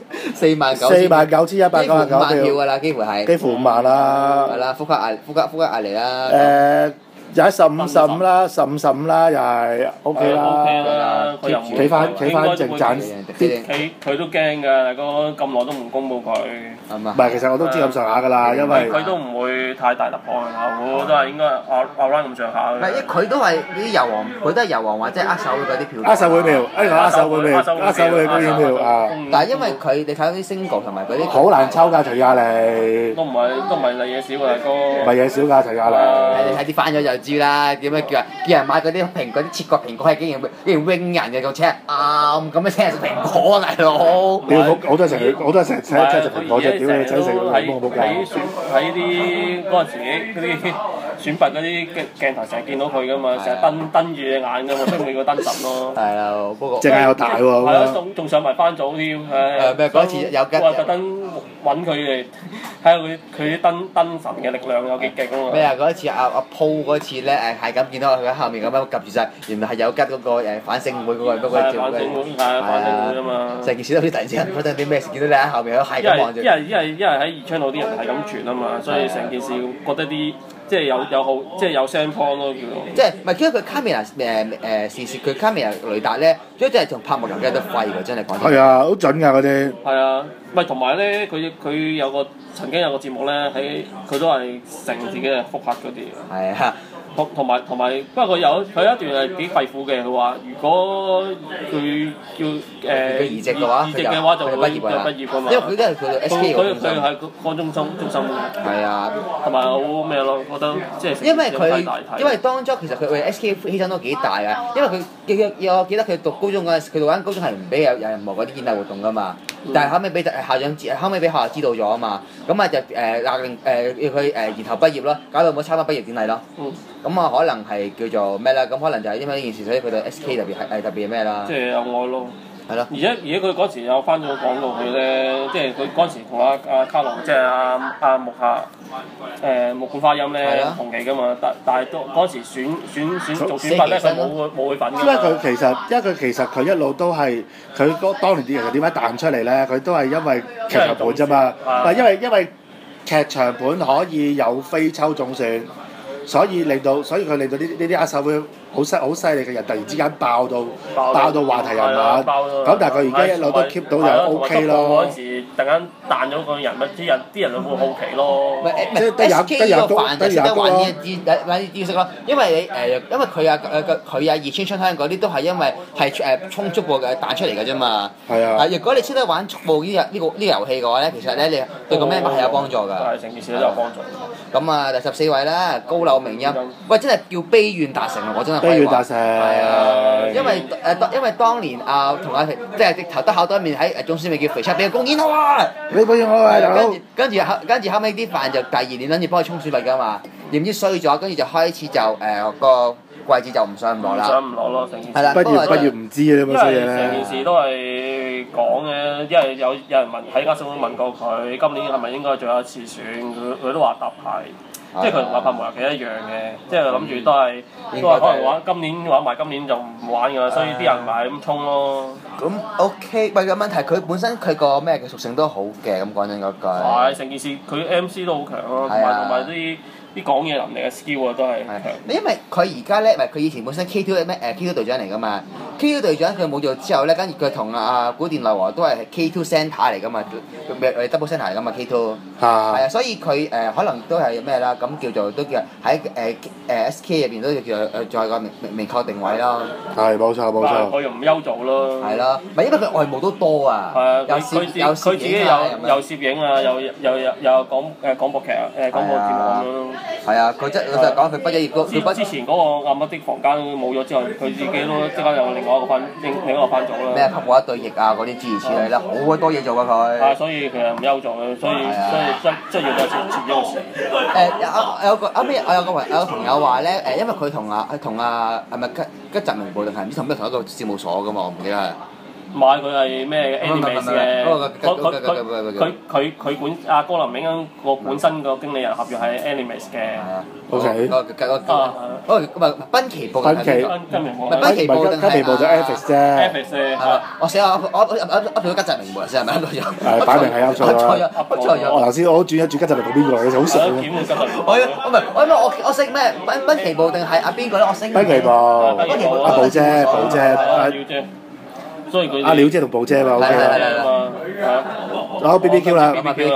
！49,199票。 幾乎5萬票㗎啦，幾乎係。 幾乎5萬啦。 係啦，福克亞莉啦。 又喺15啦，15啦，又係 O K 啦。 O K 啦，佢又企翻正陣。 佢都驚㗎，大哥咁耐都唔公佈佢。 唔係，其實我都知咁上下㗎啦，因為佢都唔會太大突破嘅，我都係應該around咁上下嘅。 唔係，佢都係啲油王，佢都係油王或者握手會嗰啲票。 握手會票，握手會高票啊！ 但係因為佢你睇到啲 single 同埋嗰啲好難抽㗎，徐亞莉。 都唔係嘢少㗎，大哥。 唔係嘢少㗎，徐亞莉。 你睇啲翻咗就知啦，點樣叫人買嗰啲切割蘋果係竟然 wing 人嘅個車咁樣車食蘋果啊大佬！ 我都係成日食蘋果啫，屌你真係食冇冇計。 喺啲嗰陣時嗰啲選拔嗰啲鏡頭成日見到佢㗎嘛，成日瞪住隻眼㗎嘛，所以佢個燈神咯。 係啊，不過隻眼又大喎。 係啊，仲上埋番組添。 咩嗰次有吉？ 話特登揾佢嚟睇下佢啲燈神嘅力量有幾勁啊嘛。 咩啊？嗰一次阿 Paul 嗰次咧係咁見到佢喺後面咁樣夾住晒，原來係有吉嗰個反省會嗰個照反省會啊嘛。 成件事都好似突然之間發生啲咩事，見到你喺後面係咁望住。 因為喺二昌路啲人係咁傳啊嘛，所以成件事覺得啲即係有好即係有聲方咯叫做。 即係唔係？因為佢 camera 視説佢 camera 雷達咧，主要真係同拍幕有得揮㗎，真係講真。 係啊，好準㗎嗰啲。 係啊，唔係同埋咧，佢曾經有個節目咧，佢都係成自己嘅復刻嗰啲。 係啊。 同埋，不過佢有一段係幾肺腑嘅。佢話：如果佢叫佢移植嘅話就會畢業㗎嘛。 因為佢都係佢 SK 佢係個中心。 係啊， 同埋好咩咯？覺得即係因為當初其實佢為 SK 犧牲都幾大㗎，因為我記得佢讀高中嗰陣時，佢讀緊高中係唔俾有任何嗰啲演藝活動㗎嘛。但係後尾俾學校知道咗啊嘛，咁啊就勒令要佢延後畢業咯，搞到冇參加畢業典禮咯。咁啊可能係叫做咩啦？咁可能就係因為呢件事，所以佢對 SK 特別咩啦？ 即係有愛咯。 係咯。 而且佢嗰時有翻咗講到佢咧，即係佢嗰時同阿卡龍即係阿木下木管花音咧同期㗎嘛，但係嗰時做選拔咧，佢冇會份㗎嘛。因為佢其實佢一路都係佢當年啲人點解彈出嚟咧？佢都係因為劇場盤啫嘛，因為劇場盤可以有非抽中選，所以佢令到呢啲握手會好犀利嘅人突然之間爆到話題人物，咁但係佢而家一路都 keep 到就 OK 咯。 嗰陣時突然間彈咗個人物，啲人就會好奇咯。 SK 呢個飯就識得玩啲知識咯，因為佢二千春香嗰啲都係因為係衝速步嘅彈出嚟嘅啫嘛。 係啊。 如果你識得玩速步呢個遊戲嘅話咧，其實咧你對個咩係有幫助㗎。 係成件事都有幫助。 咁啊，第14位啦，高柳明音，喂，真係叫悲願達成啊！我真係悲願達成。 係啊，因為當年同阿肥即係直頭得口多面喺總選咪叫肥七俾個公演好啊！ 你保佑我啊，大佬！ 跟住後尾啲飯就第2年諗住幫佢衝選拔㗎嘛，點知衰咗，跟住就開始就個位置就唔上唔落啦。 上唔落咯，成件事。 係啦， 畢業唔知啊，咁衰嘢咧。 成件事都係講嘅，因為有人喺家長問過佢，今年係咪應該最後一次選？佢都話答係。即係佢同阿柏木其實一樣嘅，即係諗住都係可能玩今年玩埋今年就唔玩㗎啦，所以啲人咪咁衝咯。 咁 OK，喂，個問題佢本身佢個咩嘅屬性都好嘅，咁講真嗰句。 係成件事佢 MC 都好強咯，同埋啲講嘢能力嘅 skill 啊都係強。 因為佢而家咧，唔係佢以前本身 K2 K2 隊長嚟㗎嘛 ，K2 隊長佢冇做之後咧，跟住佢同阿古電流和都係 K2 centre 嚟㗎嘛，佢 double centre 嚟㗎嘛 K2。係啊，所以佢可能都係咩啦，咁叫做都叫喺SK 入邊都叫做再個明確定位啦。 係冇錯。 佢又唔憂做咯。 係咯，唔係因為佢外務都多啊。 係啊，佢自己有攝影啊，有廣播劇啊，廣播節目咁樣。 係啊，佢即係講佢畢咗業之前嗰個暗黑的房間冇咗之後，佢自己都即刻有另外一個班組啦。 咩拍過一對翼啊嗰啲諸如此類啦，好鬼多嘢做㗎佢。 係，所以其實唔憂做嘅，所以真係要多接呢個事。 有個朋友話咧因為佢同係咪吉澤明步定係唔知同一個事務所㗎嘛？我唔記得係。 買佢係咩 Animax 嘅，佢管阿高林明個本身個經理人合約係 Animax 嘅。 OK。 濱崎步。 濱崎步就 Netflix 啫。 Netflix 係。 我寫我咗吉澤明門先係咪噏錯咗？ 係擺明係噏錯咗。 錯咗。 我頭先我轉一轉吉澤明步邊個嚟嘅？好熟嘅。 我識咩？濱崎步定係阿邊個咧？我識。 濱崎步。阿寶姐。 所以佢阿廖姐同寶姐嘛 ，OK 啦。攞 BBQ 啦。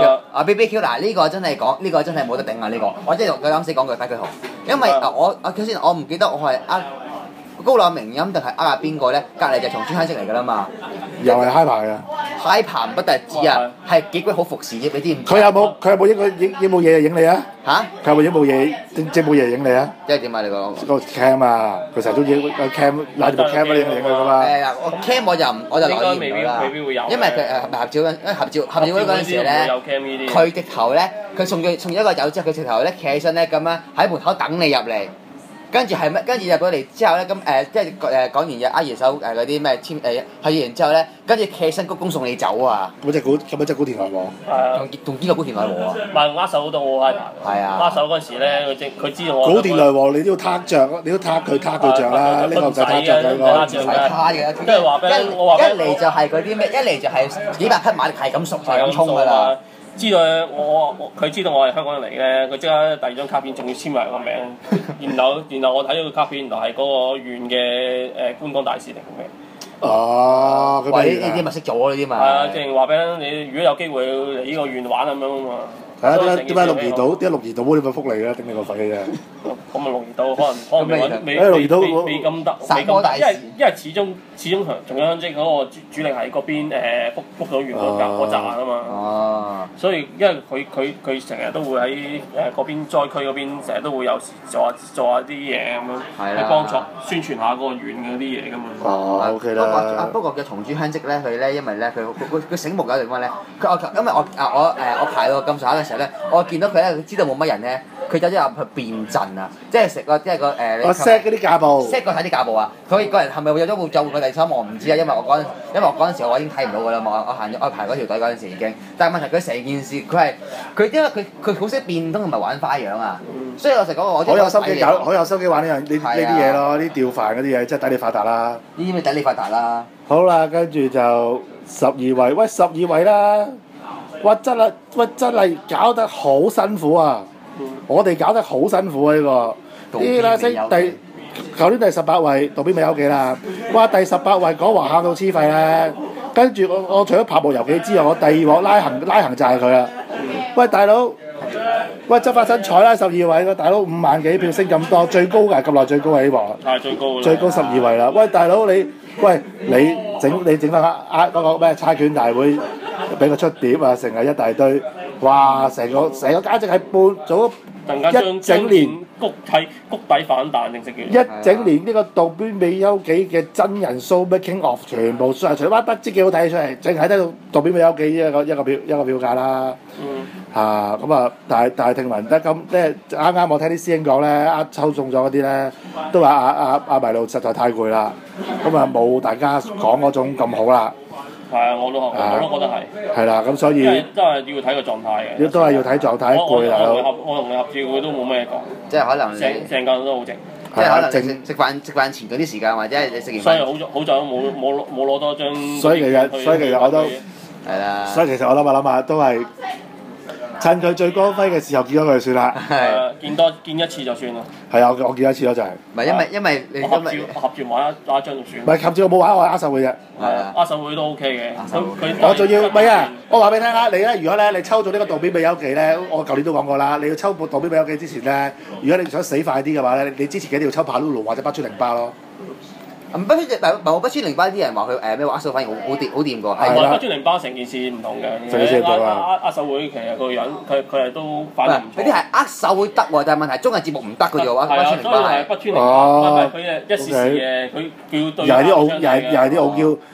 BBQ 嗱呢個真係講，呢個真係冇得頂啊！呢個我即係佢啱先講句第句號，因為佢先我唔記得我係高朗明音定係阿邊個咧？隔離就松村香織嚟㗎啦嘛。 又係 high 牌嘅。 high 牌不特止啊，係幾鬼好服侍啫！你知唔知？ 佢有冇影冇嘢影你啊？ 嚇？ 佢有冇影冇嘢？即冇嘢影你啊？ 即係點啊？你講個 cam 啊，佢成日都影個 cam 揦住部 cam 影佢㗎嘛。 我 cam 我就留意唔到啦。因為佢合照嗰陣時咧，佢直頭咧，佢送咗一個酒之後，佢直頭咧企起身咧咁樣喺門口等你入嚟。跟住係咩？跟住入到嚟之後咧，咁即係講完嘢握完手嗰啲咩簽去完之後咧，跟住企起身鞠躬送你走啊！ 咁隻古田來和。 係啊。 仲邊個古田來和啊？ 唔係握手都好 high 牌。係啊。握手嗰陣時咧，佢知道我。古田來和你都要撻著，你都撻佢著啦，呢個唔使撻著佢個。 唔使撻嘅， 即係話俾我話一嚟就係嗰啲咩？一嚟就係幾百匹馬力係咁熟係咁衝㗎啦。 知道佢知道我係香港人嚟嘅，佢即刻第二張卡片仲要簽埋個名，然後我睇咗個卡片，原來係嗰個縣嘅觀光大使嚟嘅。 哦， 喂，呢啲咪識做呢啲嘛？ 係啊，即係話俾你，如果有機會嚟呢個縣玩咁樣啊嘛。 係啊，點解六兒島冇呢份福利嘅？頂你個肺嘅啫！ 咁啊，六兒島可能未咁得，因為始終仲有即係嗰個主力喺嗰邊福島縣嗰站啊嘛。哦。所以因為佢成日都會喺嗰邊災區嗰邊，成日都會有時做下啲嘢咁樣，喺幫助宣傳下嗰個縣嗰啲嘢噶嘛。 哦，OK 啦。 不過嘅松珠香織咧，佢咧因為咧佢醒目嘅地方咧，因為我排到咁上下嘅時候咧，我見到佢咧，佢知道冇乜人咧，佢走咗入去變陣啊！即係食個即係個我 set 嗰啲架步 ，set 過睇啲架步啊！佢個人係咪會有咗會就換個第三我唔知啊，因為我嗰陣時我已經睇唔到㗎啦嘛，我排嗰條隊嗰陣時已經。但係問題佢成件事佢因為佢好識變通同埋玩花樣啊，所以我成日講我好有心機玩呢啲嘢咯，啲吊飯嗰啲嘢真係抵你發達啦！ 呢啲咪抵你發達啦！ 好啦，跟住就12位，喂12位啦！哇真係搞得好辛苦啊！我哋搞得好辛苦啊呢個。呢啦先舊年第18位，渡邊美優紀啦。哇第18位講話喊到黐肺啦！跟住我除咗拍部遊記之外，我第二鑊拉行就係佢啦。喂大佬，喂執翻身彩啦12位個大佬5萬幾票升咁多，最高㗎咁耐最高係呢鑊。 係最高。 最高12位啦！喂大佬你整翻嗰個咩猜拳大會，俾佢出碟啊，成日一大堆，哇！成個簡直係做咗一整年谷底反彈定食嘅。 一整年呢個渡邊美優紀嘅真人 show making of 全部除翻不知幾好睇出嚟，淨係得到渡邊美優紀一個票價啦。咁啊，但係聽聞得咁即係啱我聽啲師兄講咧，抽中咗嗰啲咧，都話阿迷路實在太攰啦，咁啊冇大家講嗰種咁好啦。 係啊，我都覺得係。係啦，咁所以真係要睇個狀態嘅。 都係要睇狀態，攰啦。 我同你合照，佢都冇咩講。 即係可能成個都好靜。 即係可能食飯前嗰啲時間，或者係你食完飯。 所以好在冇攞多張。 所以其實我都係啦。 所以其實我諗下都係趁佢最光輝嘅時候見咗佢就算啦。 見一次就算啦。 係啊，我見一次咯就係。 唔係因為你合照玩一張就算。 唔係合照我冇玩，我係握手會啫。 係啊，握手會都 OK 嘅。 我仲要唔係啊！我話俾你聽啦，你咧如果咧你抽中呢個渡邊美優紀咧，我舊年都講過啦，你要抽渡邊美優紀之前咧，如果你想死快啲嘅話咧，你之前一定要抽帕魯魯或者北川零巴咯。 北川零巴啲人話佢咩握手反而好掂過。 係北川零巴成件事唔同嘅。握手會其實個樣佢係都反應唔錯。 嗰啲係握手會得喎，但係問題綜藝節目唔得嘅啫喎。 係啊，所以係北川零巴，佢係一時嘅，佢叫對。 又係啲傲嬌，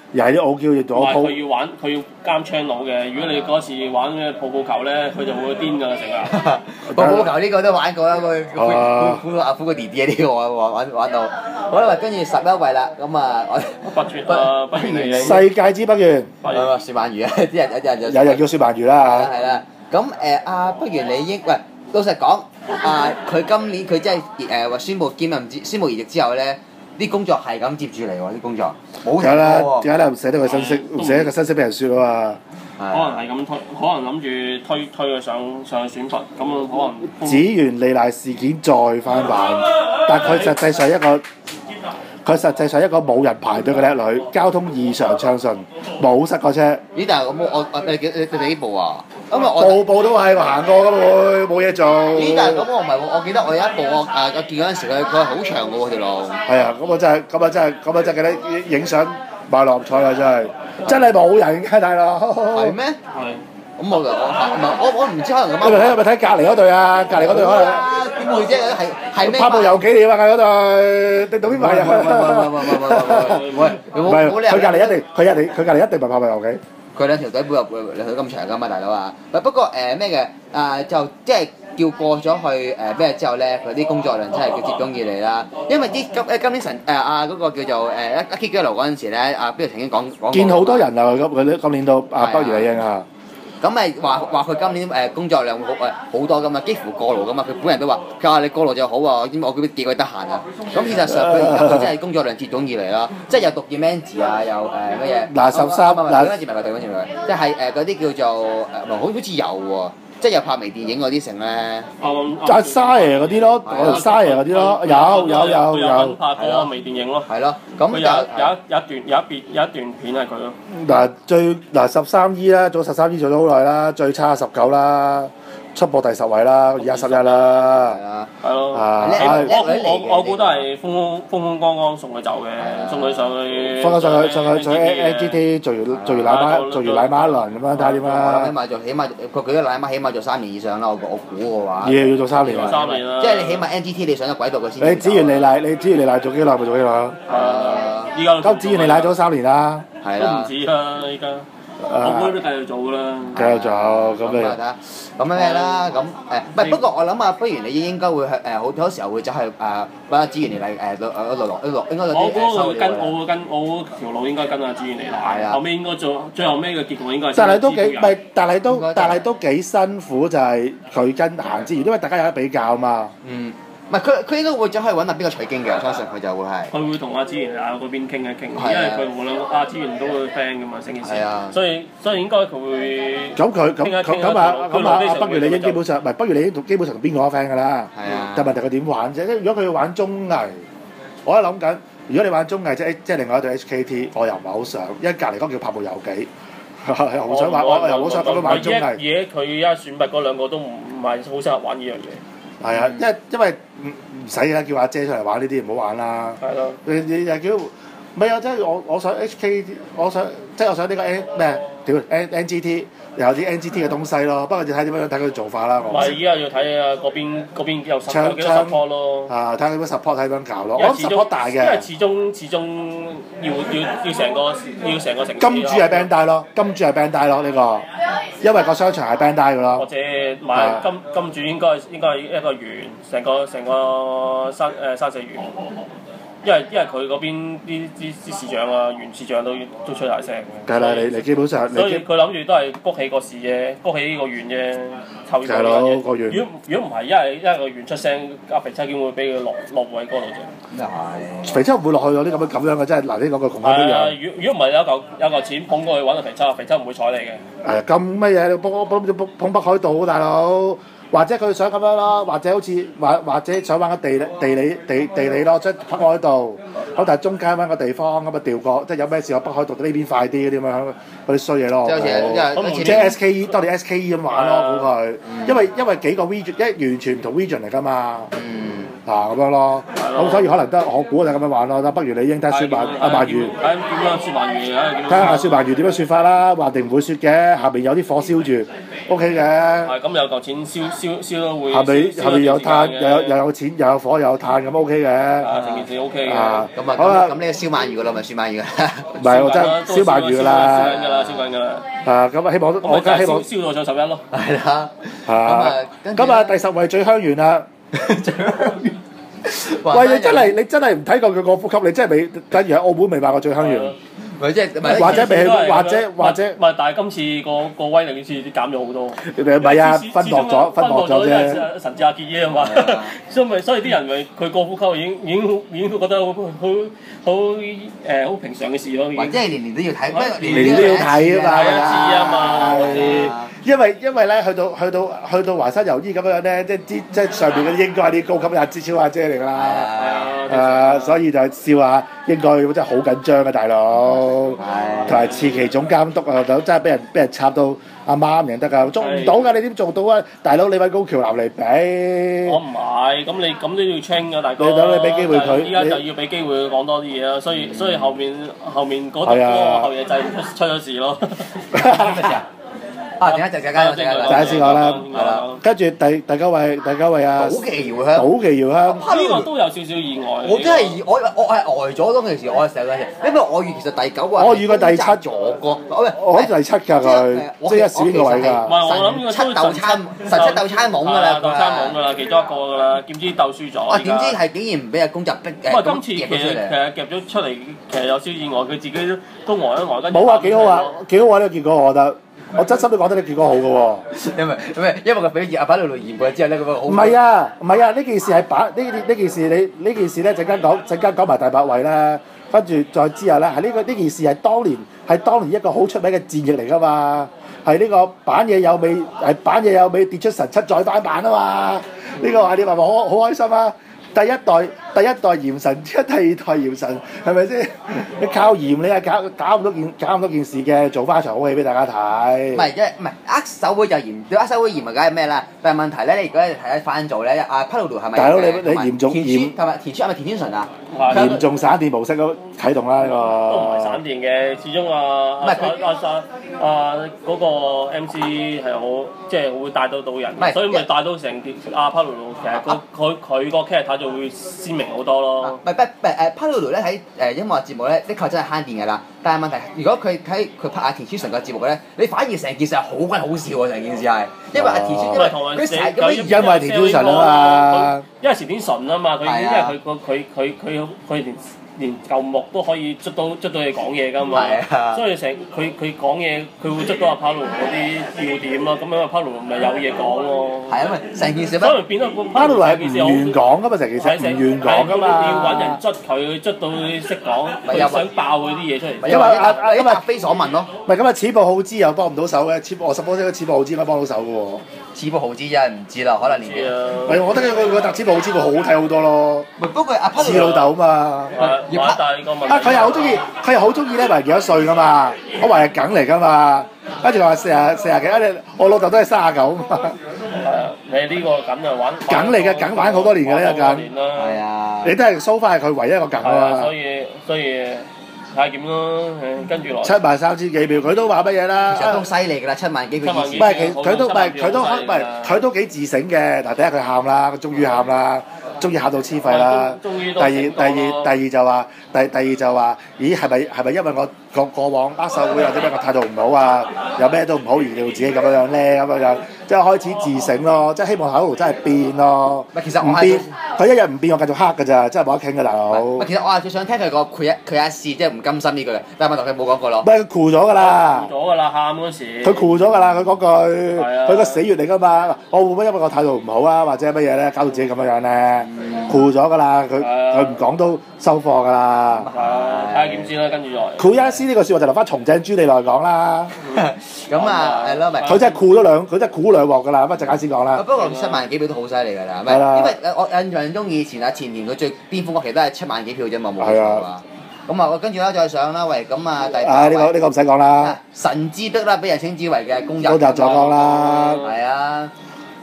又係啲傲嬌，亦做唔係佢要監 channel 嘅。如果你嗰次玩嘅泡泡球咧，佢就會癲㗎啦成日。 泡泡球呢個都玩過啦，個阿夫個弟弟呢個我玩到。好啦，跟住11位啦，咁啊我不如世界之北緣。 雪鰻魚啊！啲人有人有人叫雪鰻魚啦係啦，咁不如你應喂老實講佢今年佢真係話宣布移植之後咧。啲工作係咁接住嚟喎，啲工作冇停過喎。 點解咧唔寫得個新息？唔寫個新息俾人説啊嘛？可能係咁推，可能諗住推佢上去選拔，咁可能。 紫園利賴事件再翻版，但佢實際上一個冇人排隊嘅叻女，交通異常暢順，冇塞過車。 咦？但係你幾步啊？ 步都係行過㗎會，冇嘢做。 咦？但係咁我唔係喎，我記得我有一步我見嗰陣時佢係好長嘅喎條路。 係啊，咁我真係記得影相買六合彩啊！真係冇人嘅大佬。 係咩？係。咁我唔知可能咁。 你咪睇隔離嗰隊啊！隔離嗰隊可能。 點會啫？係咩？ 拍部遊紀念啊！嗰隊定到邊買啊？唔係，佢隔離一定咪拍部遊紀。 佢兩條隊背入佢咁長㗎嘛，大佬啊！不過咩嘅就即係叫過咗去咩之後咧，佢啲工作量真係叫接踵而嚟啦。因為今年嗰個叫做一 K 嗰陣時咧，邊度曾經講見好多人啊！佢今年都不如李英啊！ 咁咪話佢今年工作量好多噶嘛，幾乎過勞噶嘛。佢本人都話：佢話你過勞就好啊，我叫佢幾個得閒啊。咁事實上佢真係工作量接踵而嚟啦，即係又讀 documentary 啊，又乜嘢？ 嗱 documentary 咪即係嗰啲叫做好似有喎。即係又拍微電影嗰啲成咧， 阿沙爺嗰啲咯，沙爺嗰啲咯，有拍過微電影咯， 係咯，咁佢有一段片係佢咯。 嗱13E 啦，做13E 做咗好耐啦，最差19啦，出播第10位啦，而家11啦， 係咯，我估都係風光光送佢走嘅，送佢上去。 放上去 NGT 做完奶媽一輪咁樣睇下點啦。 起碼佢啲奶媽起碼做3年以上啦，我估嘅話。 要做3年啊！ 即係你起碼 NGT 你上咗軌道佢先。 你紫園利賴做幾耐咪做幾耐？ 依家咁紫園利賴做咗3年啦。 係啦。 都唔止啦，依家。我估都繼續做㗎啦。 繼續做咁你。 咁咩啦？咁唔係不過我諗啊，不如你應該會好多時候會走去揾紫園利賴應該我估我條路應該跟阿紫園利賴。後尾應該最後尾嘅結局應該係。 但係都幾辛苦，就係佢跟行之餘，因為大家有得比較嘛。 嗯。唔係佢應該會走去揾邊個取經嘅，我相信佢就會係。 佢會同阿紫園嗰邊傾一傾，因為佢無論阿紫園都會 friend 噶嘛，成件事。所以應該佢會。 咁不如你應基本上，唔係不如你應基本上同邊個 friend 㗎啦。係啊。但問題佢點玩啫？如果佢要玩綜藝，我喺度諗緊，如果你玩綜藝即係另外一隊 HKT，我又唔係好想，因為隔離嗰個叫拍部遊記，好想玩，我又好想咁樣玩綜藝。 而且佢而家選拔嗰兩個都唔係好適合玩呢樣嘢。 係啊，因為唔使啦，叫阿姐出嚟玩呢啲唔好玩啦。 係咯。 你又叫唔係啊？即係我想 HK，我想呢個 NGT 有啲 NGT 嘅東西咯。不過就睇點樣睇佢做法啦。 唔係，依家要睇啊嗰邊有幾多 support 咯。 睇下點樣 support 睇點樣搞咯。我諗 support 大嘅。因為始終要成個城市。 金主係 Bandai 咯呢個，因為個商場係 Bandai 嘅咯。 或者買金主應該係一個園，成個三四園。因為佢嗰邊啲市長啊、原市長都出大聲嘅。係啦， 你基本上。 所以佢諗住都係谷起個市啫，谷起呢個縣啫，湊住個縣。如果唔係，因為個縣出聲，阿肥秋點會俾佢落位嗰度啫？ 係。肥秋唔會落去咯，咁樣嘅真係嗱，呢講句窮啲嘢。 如果唔係有嚿錢捧過去揾阿肥秋，肥秋唔會睬你嘅。 咁乜嘢？捧北海道大佬。或者佢想咁樣咯，或者想揾個地理咯，即係北海道。咁但係中間揾個地方咁啊調過，即係有咩事我北海道呢邊快啲嗰啲咁樣嗰啲衰嘢咯。即係 SKE 當你 SKE 咁玩咯，估佢。因為幾個 region，完全唔同 region 嚟㗎嘛。 咁樣咯。咁所以可能都我估就咁樣玩咯。不如你應睇薛曼如， 睇點樣薛曼如睇下薛曼如點樣説法啦。話定唔會説嘅，下邊有啲火燒住 ，OK 嘅。 係咁有嚿錢燒都會。 下邊有炭，又有錢，又有火，又有炭，咁 OK 嘅。 成件事 OK 嘅。 好啦， 咁呢個燒鰻魚㗎啦，咪鱈鰻魚㗎。 唔係我真係燒鰻魚㗎啦。 燒緊㗎啦。 咁啊希望我梗係希望燒到上11咯。 係啦。 咁啊第10位最香園啦。喂，你真係唔睇過佢個呼吸，你真係未等於喺澳門未買過最香園。 或者或者未，或者唔係，但係今次個威力好似減咗好多。 唔係啊，分薄咗啫。 神之阿傑嘢啊嘛，所以啲人咪佢個呼吸已經覺得好平常嘅事咯。 或者係年年都要睇， 年年都要睇啊嘛。 一次啊嘛。 因為咧，去到華山遊醫咁樣咧，即係上邊嗰啲應該係啲高級阿超阿姐嚟㗎啦。所以就笑下，應該真係好緊張啊，大佬。同埋次期總監督啊，真係俾人插到阿媽唔認得㗎，做唔到㗎，你點做到啊？大佬你揾高橋南嚟比， 我唔係，咁你咁都要 train 㗎，大哥。 你俾機會佢， 依家就要俾機會佢講多啲嘢啦，所以後面嗰個後嘢就係出咗事咯。 點解就先講啦，跟住第9位啊， 賭旗遙香， 呢個都有少少意外。 我真係我係呆咗當其時，我係成日因為我預其實第9位， 我預佢第7 咗個， 我第7㗎佢，即係選個位㗎。 唔係我諗神七鬥餐懵㗎啦， 鬥餐懵㗎啦，其中一個㗎啦，點知鬥輸咗。 點知係竟然唔俾阿公就逼今次其實夾咗出嚟，其實有少少意外，佢自己都呆一呆。 冇啊，幾好啊呢個結果，我覺得。我真心都覺得你結果好嘅喎。 因為佢俾阿巴魯魯驗過之後咧，佢話好。 唔係啊，呢件事係呢件事咧，陣間講埋第8位啦，跟住再之後咧，係呢件事係當年一個好出名嘅戰役嚟㗎嘛，係呢個板野有尾跌出神七再翻版啊嘛，呢個係你話好開心啊！第一代鹽神，第二代鹽神，係咪先？你靠鹽你係搞唔到件事嘅，做翻場好戲俾大家睇。 唔係握手會就鹽，握手會鹽咪梗係咩啦？但係問題咧，你如果睇得翻做咧，阿 Paolo 係咪？ 大佬你嚴重鹽係咪田村？係咪田村純啊？ 嚴重閃電模式都啟動啦呢個。 都唔係閃電嘅，始終嗰個 MC 係好，即係會帶到人，所以咪帶到成件阿 Paolo 其實佢個 character就會鮮明好多咯。 Paolo 咧喺音樂節目咧，的確真係慳電㗎啦。但係問題，如果佢拍阿田村純個節目咧，你反而成件事係好鬼好笑喎！成件事係，因為阿田村因為佢成日因為田村純啊嘛， 因為田村純啊嘛，因為佢連舊木都可以捉到你講嘢㗎嘛，所以佢講嘢佢會捉到阿 Paolo 嗰啲要點咯，咁樣阿 Paolo 咪有嘢講咯。 係啊，咪成件事所以變咗 Paolo 係唔願講㗎嘛，成件事唔願講㗎嘛。 要揾人捉佢，捉到佢識講，佢想爆佢啲嘢出嚟。 因為非所問咯。 唔係咁啊，此部好知又幫唔到手嘅，我suppose呢個此部好知應該幫到手嘅喎。 此部好知真係唔知啦，可能年紀。 係，我覺得佢搭此部好知部好睇好多咯。 不過阿 Paolo 似老豆啊嘛。佢又好中意咧，唔係幾多歲噶嘛？我話係梗嚟噶嘛，跟住話四廿幾，我老豆都係39嘛。 你呢個梗就玩梗嚟嘅，梗玩好多年嘅呢個梗。 係啊。 你都係搜翻係佢唯一一個梗啊嘛。 所以睇下點咯，跟住落。 73000幾票，佢都話乜嘢啦？ 其實都犀利㗎啦，7萬幾票。 唔係，佢都幾自省嘅。嗱，第一佢喊啦，佢終於喊啦。終於喊到黐肺啦！第二就話，咦係咪因為我過往握手會或者咩個態度唔好啊，有咩都唔好而令到自己咁樣咧咁樣，即係開始自省咯，即係希望Paolo真係變咯。 其實唔變，佢一日唔變我繼續黑㗎咋，真係冇得傾㗎大佬。 其實我係最想聽佢個佢一試，即係唔甘心呢句嘅，但係問題佢冇講過咯。 唔係佢酷咗㗎啦！ 酷咗㗎啦，喊嗰時。 佢酷咗㗎啦！佢嗰句，佢個死穴嚟㗎嘛！我會唔會因為我態度唔好啊，或者乜嘢咧，搞到自己咁樣咧？酷咗㗎啦！佢唔講都收貨㗎啦。 睇下點先啦，跟住再。 酷一師呢個説話就留翻松井朱莉來講啦。 咁啊，係咯，咪佢真係酷兩鑊㗎啦。咁啊，陣間先講啦。 不過7萬幾票都好犀利㗎啦，係因為我印象中以前前年佢最巔峰嗰期都係7萬幾票啫嘛，冇錯啊。咁啊，我跟住啦，再上啦，喂，咁啊，第8位呢個唔使講啦。 神之壁啦，俾人稱之為嘅公入。 公入咗講啦。 係啊。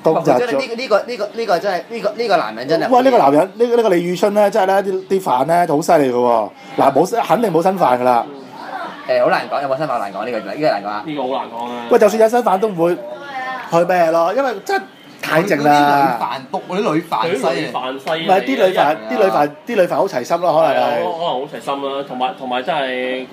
工就做。 呢個真係呢個男人真係。 哇！呢個男人呢個李宇春咧，真係咧啲飯咧好犀利嘅喎。嗱肯定冇新飯㗎啦。 好難講，有冇新飯好難講呢個難講啊。 呢個好難講啊。 喂，就算有新飯都唔會去咩咯，因為真係太靜啦。 啲女飯僕，嗰啲女飯西唔係啲女飯好齊心咯，可能係。 可能好齊心啦，同埋真係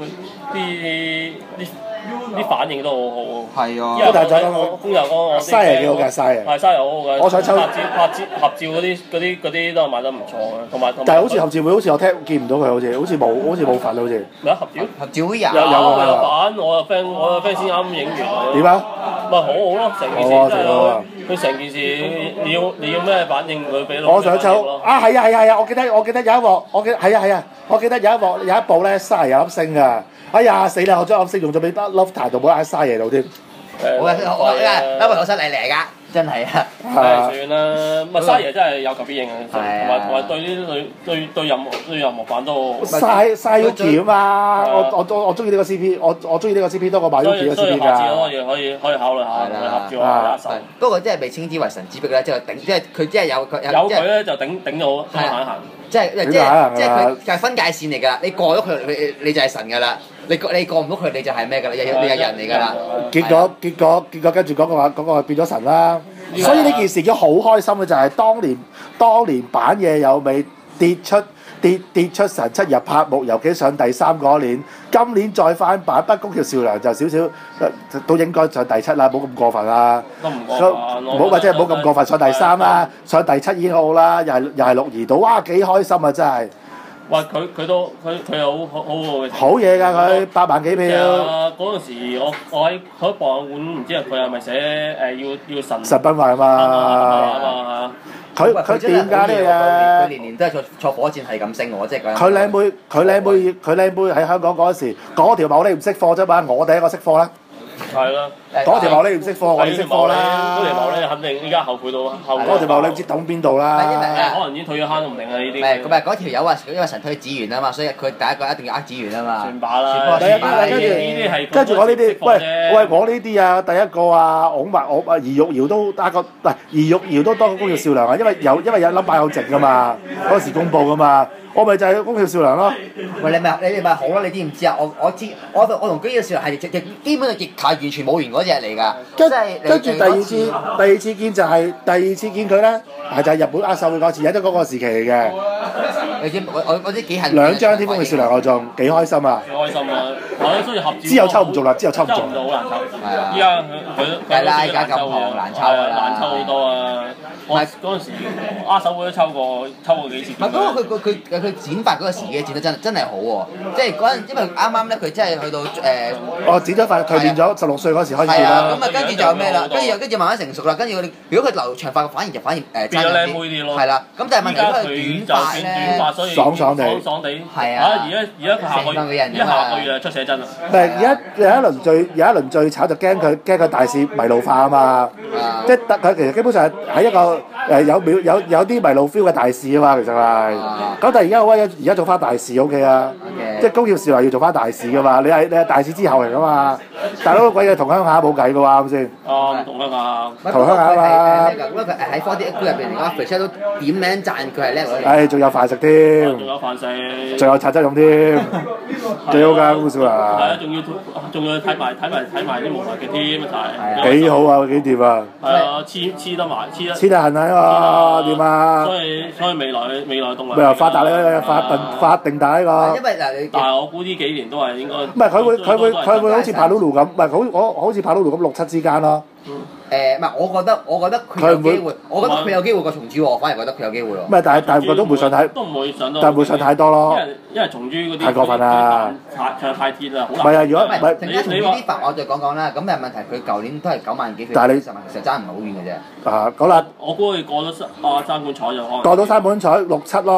啲反應都好好。 係啊。 因為我風油哥我西係幾好嘅，西係。 係西係好好嘅。 我想抽合照嗰啲都係賣得唔錯嘅，同埋。 但係好似合照會，好似我見唔到佢，好似冇份好似。 咩合照？ 合照會有版，我個 friend 先啱影完。 點啊？ 咪好好咯，成件事真係佢成件事你要咩反應佢俾到。 我想抽啊！係啊！我記得有一幕，係啊！我記得有一部咧，沙有粒星㗎。哎呀死啦！我將粒星用咗俾 Love 台度，冇喺沙爺度添。 我失禮嚟㗎，真係啊！ 算啦，咪沙爺真係有求必應啊，同埋對任何版都晒 Yuki 啊嘛！我中意呢個 CP，我中意呢個 CP 多過買 Yuki 嘅 CP 㗎。 可以考慮下合照下手。 不過真係被稱之為神之壁咧，即係頂，即係佢真係有佢咧就頂到行行。 即係佢係分界線嚟㗎，你過咗佢你就係神㗎啦，你過唔到佢你就係咩㗎啦，你係人嚟㗎啦。結果跟住嗰個變咗神啦，所以呢件事已經好開心嘅就係當年版嘢有尾跌出神七日拍木，尤其上第3嗰年，今年再翻版，不過宮橋少良就少少都應該上第7啦，冇咁過分啦。 都唔過分， 唔好咁過分，上第3啦，上第7已經好啦，又係6兒島，哇幾開心啊真係！ 哇佢好好嘅。 好嘢㗎佢8萬幾票。 嗰陣時我喺博物館唔知佢係咪寫要神崩壞嘛。佢點㗎呢個嘢？ 佢年都係坐火箭係咁升喎，即係佢靚妹喺香港嗰陣時，嗰條茂利唔識貨啫嘛，我第一個識貨啦。 係啦。 嗰條茂利唔識貨，我哋識貨啦。 嗰條茂利肯定依家後悔到嗰條茂利唔知等邊度啦。 可能已經退咗坑都唔定啊！呢啲。 唔係嗰條友話，因為神推子元啊嘛，所以佢第一個一定要呃子元啊嘛。 算把啦。 跟住我呢啲，喂我呢啲啊，第一個啊，我兒玉瑤都打個，唔係兒玉瑤都多過宮橋少良啊，因為有 number 有剩㗎嘛，嗰時公佈㗎嘛。我咪就係宮橋少良咯。 喂，你咪好咯？你知唔知啊？我知，我同宮橋少良係基本上極係完全冇完嗰隻嚟㗎。 跟住第二次見就係第二次見佢咧，就係日本握手會嗰次，喺咗嗰個時期嚟嘅。 你知我知幾恨。 2張天宮橋少良我仲幾開心啊！ 幾開心啊！我中意合照。 之後抽唔中啦，之後抽唔中。 抽唔到好難抽。 係啊。 依家佢係啦，依家咁行難抽啦。 難抽好多啊！我嗰陣時握手會都抽過幾次。 唔係嗰個佢剪髮嗰個時機剪得真係好喎，即係嗰陣因為啱啱咧佢真係去到剪咗髮，蛻變咗16歲嗰時開始係啊，咁啊跟住就咩啦？跟住慢慢成熟啦，跟住如果佢留長髮，反而變咗靚妹啲咯。 係啦，咁但係問題佢短髮咧， 爽爽地。 係啊！而家佢下個月出寫真啦。 唔係而家有一輪最炒就驚佢大市迷路化啊嘛，即係佢其實基本上係一個有啲迷路 feel 嘅大市啊嘛，其實係。咁但係而家好啊，而家做翻大市 OK 啊，即係宮橋少良要做翻大市噶嘛，你係大市之後嚟噶嘛，大佬鬼嘢同鄉下冇計噶喎，啱先？ 同鄉下。 同鄉下啊嘛。咁佢喺 4D 入邊嚟講 Fresh 都點名讚佢係叻女。 係，仲有飯食添。 仲有飯食。 仲有茶汁飲添，幾好㗎宮橋少良。 係啊，仲要睇埋啲無牌嘅添啊！ 幾好啊，幾掂啊！ 係啊，黐得埋， 黐得痕啊嘛，掂啊！ 所以未來動力。 咪又發達咧，發定大呢個。 因為嗱你。 但係我估呢幾年都係應該。 唔係佢會好似帕魯魯咁，唔係好似帕魯魯咁6、7之間咯。 唔係，我覺得佢有機會，我覺得佢有機會過松珠喎，我反而覺得佢有機會喎。 唔係，但係佢都唔會上太， 都唔會上到， 但係唔會上太多咯。 因為松珠嗰啲太過分啦， 太鐵啦，好難。 唔係啊，如果唔係， 陣間松珠啲法我再講啦。咁但係問題佢舊年都係9萬幾票，但係你10萬其實爭唔係好遠嘅啫。 講啦。 我估佢過咗三冠賽就可能。 過到3冠賽6、7咯，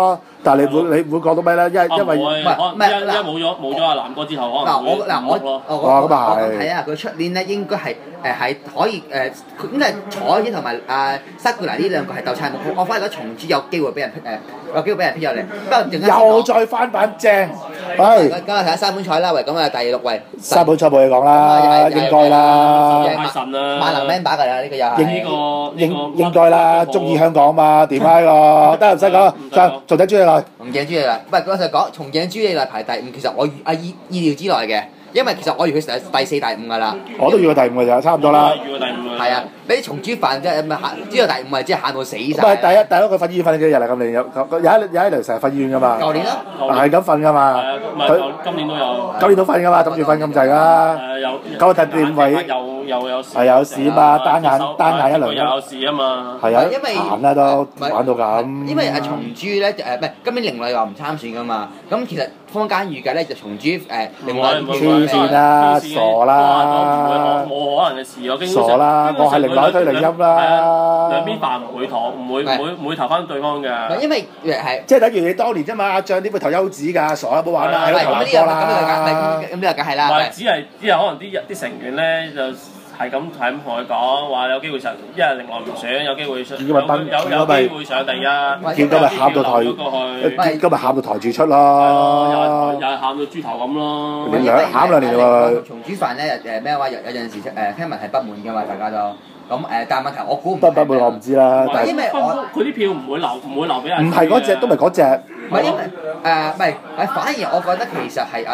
但係你會講到咩咧？因為唔係冇咗阿南哥之後，可能我睇下佢出年咧應該係可以應該係彩同埋塞古拿呢兩個係鬥差，我反而覺得松珠有機會俾人有機會俾人 P 入嚟。不過又再翻版正， 今日睇下三本賽啦，喂，咁啊第6位。 三本賽冇嘢講啦，應該啦。 萬能 member 㗎啦，呢個又係。 應該啦，中意香港嘛，點解個？得唔使講，就重井朱莉奈。 重井朱莉奈，唔係嗰陣講重井朱莉奈排第5，其實我意料之內嘅。因為其實我以為佢成第4、第5㗎啦。 我都以為第5㗎咋，差唔多啦。 預佢第5 係啊，俾啲松豬飯即係知道第5係即係喊到死晒。 唔係第一佢瞓醫院瞓幾日啦？今年有一輪成日瞓醫院㗎嘛。 舊年咯。 係咁瞓㗎嘛。 佢今年都有。 今年都瞓㗎嘛，揼住瞓咁滯啦。今日第5位。 又有事。 係有事啊嘛，單眼一輪。 又有事啊嘛。 係啊，閒啦都玩到咁。 因為松豬咧唔係今年另類話唔參選㗎嘛，咁其實坊間預計咧就松豬另外黐線啦，傻啦， 冇可能嘅事，我經傻啦，我係另外一對另音啦。 兩邊飯唔會投翻對方㗎。 因為係即係等於你當年啫嘛，阿將點會投優子㗎？傻啦，冇玩啦，喺度投波啦。 咁呢個梗係啦。 唔係只係可能啲成員咧就係咁同佢講話有機會上，因為另外唔選有機會上，有機會上第一。 見到咪喊到台，今日喊到台柱出咯。 又係喊到豬頭咁咯。 你喊2年喎。 松豬飯咧咩話有陣時聽聞係不滿㗎嘛，大家都。咁但係問題我估唔不滿我唔知啦。 因為佢啲票唔會留俾人。 唔係嗰隻，都唔係嗰隻。 唔係因為唔係反而我覺得其實係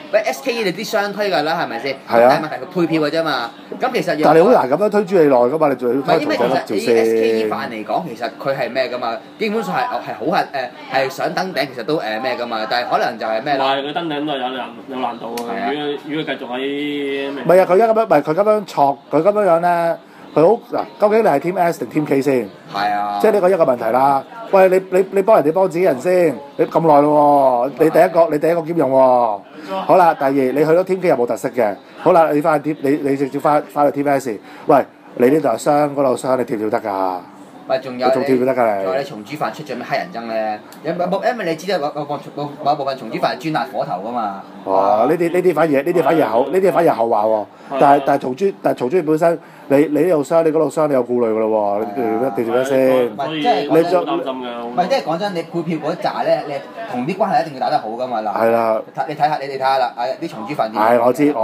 SKE 你啲雙推㗎啦，係咪先？ 係啊。 但係問題佢配票㗎啫嘛。咁其實但係你好難咁樣推朱莉奈㗎嘛，你仲要推因為其實以 SKE 飯嚟講，其實佢係咩㗎嘛？基本上係好係想登頂，其實都咩㗎嘛？但係可能就係咩啦？ 佢登頂都係有難度啊！如果繼續喺唔係啊！佢而家咁樣，唔係佢咁樣錯，佢咁樣咧。佢好嗱，究竟你係 Team S 定 Team K 先？ 係啊， 即係呢個一個問題啦。喂，你幫人哋幫自己人先，你咁耐咯喎，你第一個兼用喎。好啦，第二你去到 Team K 又冇特色嘅。好啦，你翻去 Team 你直接翻去 Team S。喂，你呢度係傷，嗰度傷，你跳唔跳得㗎？ 喂，仲有仲跳唔得㗎你？ 仲有你松豬飯出咗咩黑人憎咧？因為你知道某部分松豬飯係專辣火頭㗎嘛。 哦，呢啲反而後話喎。但係松豬本身，你呢度傷，你嗰度傷，你有顧慮㗎咯喎。你點樣先？ 即係你擔心㗎。 唔係，即係講真，你配票嗰扎咧，你同啲關係一定要打得好㗎嘛嗱。 係啦。 你哋睇下啦，啲松豬飯點？ 係我知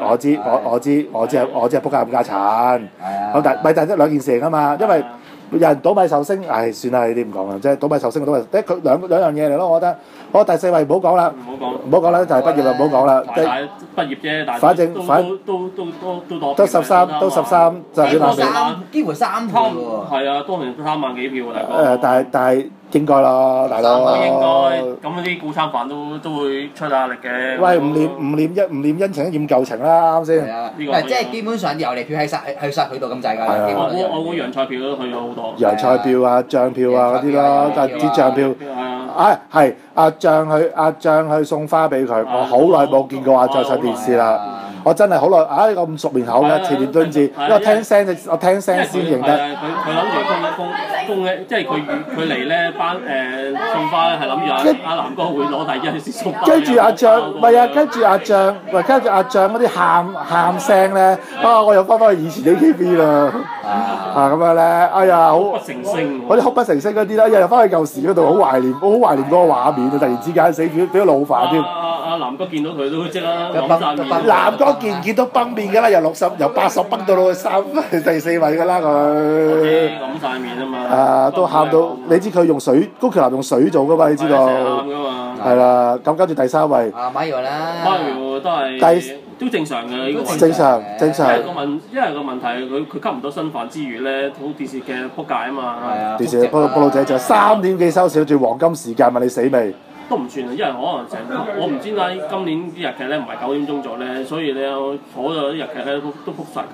係仆街冚家鏟。係啊。咁但係兩件事嚟㗎嘛，因為。有人倒米壽星，唉，算啦，呢啲唔講啦，即係倒米壽星倒米，佢兩樣嘢嚟咯，我覺得。好，第4位唔好講啦，唔好講啦，就係畢業啦，唔好講啦。 畢業啫，但係反正都多。 都13，就係幾乎3票喎。 係啊，當年3萬幾票喎，大哥。 但係應該啦，大佬。 應該，咁啲古餐飯都會出壓力嘅。 喂，唔念恩情，厭舊情啦，啱先。 係啊，即係基本上遊離票去晒佢度咁滯㗎。 我估洋菜票都去咗好多。 洋菜票啊，醬票啊嗰啲咯，但係啲醬票。係阿醬去送花俾佢，我好耐冇見過阿醬上電視啦。我真係好耐，咁熟面口嘅前年端字，因為我聽聲先認得。 佢諗住供咧，即係佢嚟咧送花咧，係諗住阿南哥會攞第一先送花。 跟住阿醬，唔係啊，跟住阿醬嗰啲喊聲咧，我又翻去以前啲 AKB 啦。咁樣咧，哎呀，好不成聲。 嗰啲哭不成聲嗰啲啦，又翻去舊時嗰度，好懷念嗰個畫面啊！突然之間死俾咗老飯添。 阿南哥見到佢都即啦， 南哥見到崩面㗎啦，由80崩到第4位㗎啦佢。 冧曬面啊嘛！ 都喊到，你知佢高橋男用水做㗎嘛？你知道。係啦，咁跟住第3位。 馬耀啦。 馬耀都係。都正常嘅呢個問題。正常。因為個問題佢吸唔到新飯之餘咧，好電視劇撲街啊嘛。係啊。電視劇報導者就3點幾收視，仲黃金時間問你死未？ 都唔算啊，因為可能我唔知點解今年啲日劇咧唔係9點鐘做咧，所以咧所有啲日劇咧都撲晒。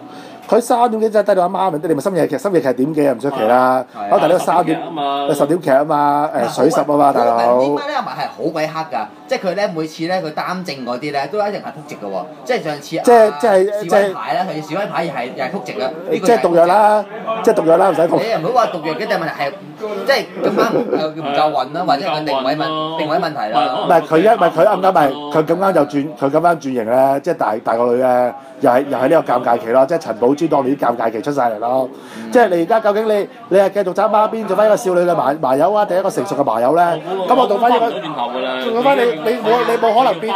佢3點幾真係低到阿媽咪，你咪深夜劇點幾又唔出奇啦。但係呢個3點10點劇啊嘛，水10啊嘛，大佬。 點解咧？埋係好鬼黑㗎，即係佢咧每次咧佢擔正嗰啲咧都一定係撲直嘅喎，即係上次示威牌啦，佢示威牌又係撲直嘅。 即係毒藥啦，即係毒藥啦，唔使撲。 你又唔好話毒藥嘅，但係問題係即係咁啱唔夠運啦，或者佢定位問題啦。 唔係佢啱啱咪佢咁啱就佢咁啱轉型咧，即係大個女咧，又係呢個尷尬期咯，即係陳寶珠當年啲尷尬期出晒嚟咯。即係你而家究竟你係繼續揸孖邊做翻一個少女嘅麻友啊，定一個成熟嘅麻友咧？咁我做翻一個，做翻你冇可能變。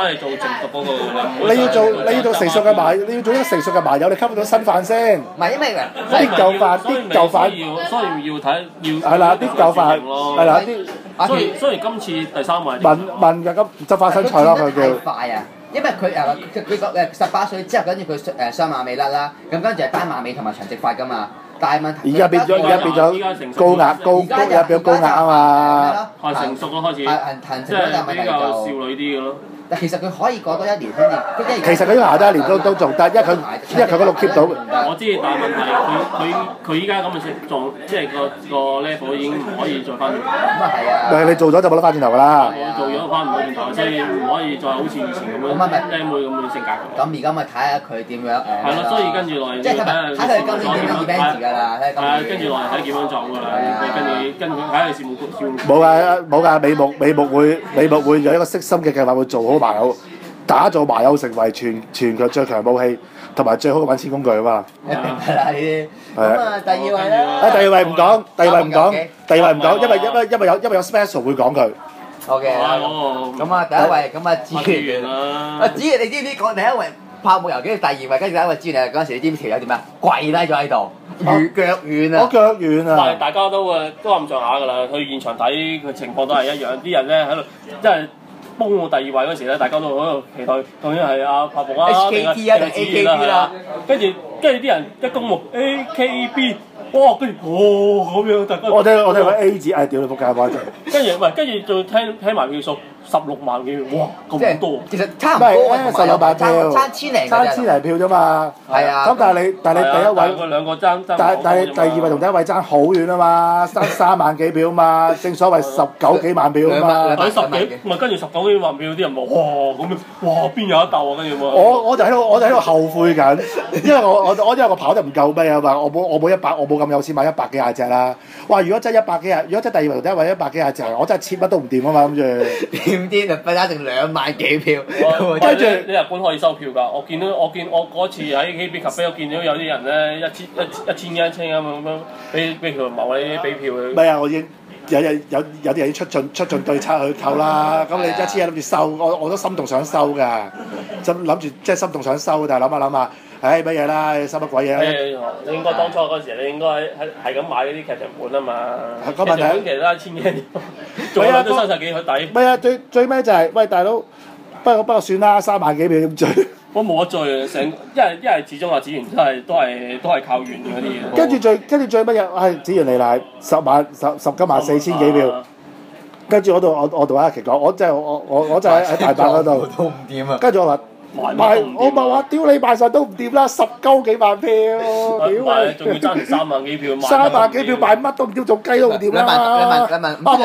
你要做成熟嘅麻，你要做一個成熟嘅麻友，你吸唔到新飯先。 唔係因為啲舊飯， 所以要睇係啦，啲舊飯係啦啲。 所以今次第3位問嘅咁執花生菜咯，佢叫。 快啊！因為佢18歲之後，跟住佢雙馬尾甩啦，咁跟住係單馬尾同埋長直髮噶嘛。但係問題而家變咗高壓，而家變咗高壓啊嘛。 係成熟咯開始， 即係比較少女啲嘅咯。 但其實佢可以過多1年先至， 其實佢行得1年都仲得，因為佢嗰度 keep 到。 我知，但係問題佢依家咁嘅狀，即係個 level 已經唔可以再翻轉頭。 咁啊係啊！ 但係你做咗就冇得翻轉頭㗎啦。 我做咗翻唔到轉頭，所以唔可以再好似以前咁樣靚妹咁嘅性格。 咁而家咪睇下佢點樣係咯，所以跟住落嚟即係睇佢今年點樣 event 㗎啦，睇跟住落嚟睇點樣做㗎啦，跟住睇佢事務局。 冇㗎，美木會有一個悉心嘅計劃，會做好麻友，打造麻友成為全球最強武器同埋最好嘅揾錢工具啊嘛。 一定係啦呢啲。咁啊，第2位咧？ 第二位唔講，因為有 special 會講佢。 OK 咁啊，第1位咁啊，子源啦。子源，你知唔知講第1位泡沫遊記第2位，跟住第1位子源嗰陣時，你知唔知條友點啊？跪低咗喺度，腳軟啊！ 我腳軟啊！ 但係大家都咁上下㗎啦，去現場睇嘅情況都係一樣，啲人咧喺度即係。封到第2位嗰時咧，大家都喺度期待，究竟係阿柏木啊定係 AKB 啦？跟住啲人一公佈 AKB，哇！跟住咁樣，大家我聽個 A 字，屌你仆街關陣。 跟住再聽埋票數16萬幾票，哇！咁多。 其實差唔多 16萬票， 差千零票啫嘛。 係啊。 咁但係你第1位， 佢兩個爭， 但係第2位同第1位爭好遠啊嘛，爭3萬幾票啊嘛，正所謂19幾萬票啊嘛。 喺10幾，咪跟住19幾萬票啲人話哇咁樣，哇邊有得鬥啊？跟住我就喺度後悔緊，因為我跑得唔夠咩啊嘛，我冇100，我冇咁有錢買100幾廿隻啦。哇！如果真100幾廿，如果真第2位同第1位100幾廿隻，我真係切乜都唔掂啊嘛，諗住。 點啲就費咗成2萬幾票， 跟住你日本可以收票㗎。我嗰次喺 KB 咖啡，我見到有啲人咧一千咁樣俾條某你俾票佢。 唔係啊！我已經有啲人已經出盡對策去扣啦。咁你1000諗住收，我都心動想收㗎，諗住即係心動想收，但係諗下，唉乜嘢啦，收乜鬼嘢啦？ 你應該當初嗰時，你應該係咁買嗰啲劇場本啊嘛。 個問題其實都係1000幾，做緊都30幾佢抵。 唔係啊，最尾就係喂大佬，不過算啦，3萬幾票咁追。 我冇得追啊！因為始終話子源都係靠遠嗰啲嘢。 跟住最尾係子源嚟啦，19萬4000幾票。跟住我同阿奇講，我真係喺大阪嗰度。 都唔掂啊！ 跟住我話。我咪話屌你賣曬都唔掂啦，10幾萬票，屌你！ 仲要爭3萬幾票 ，3萬幾票賣乜都唔掂，做雞都唔掂啦！我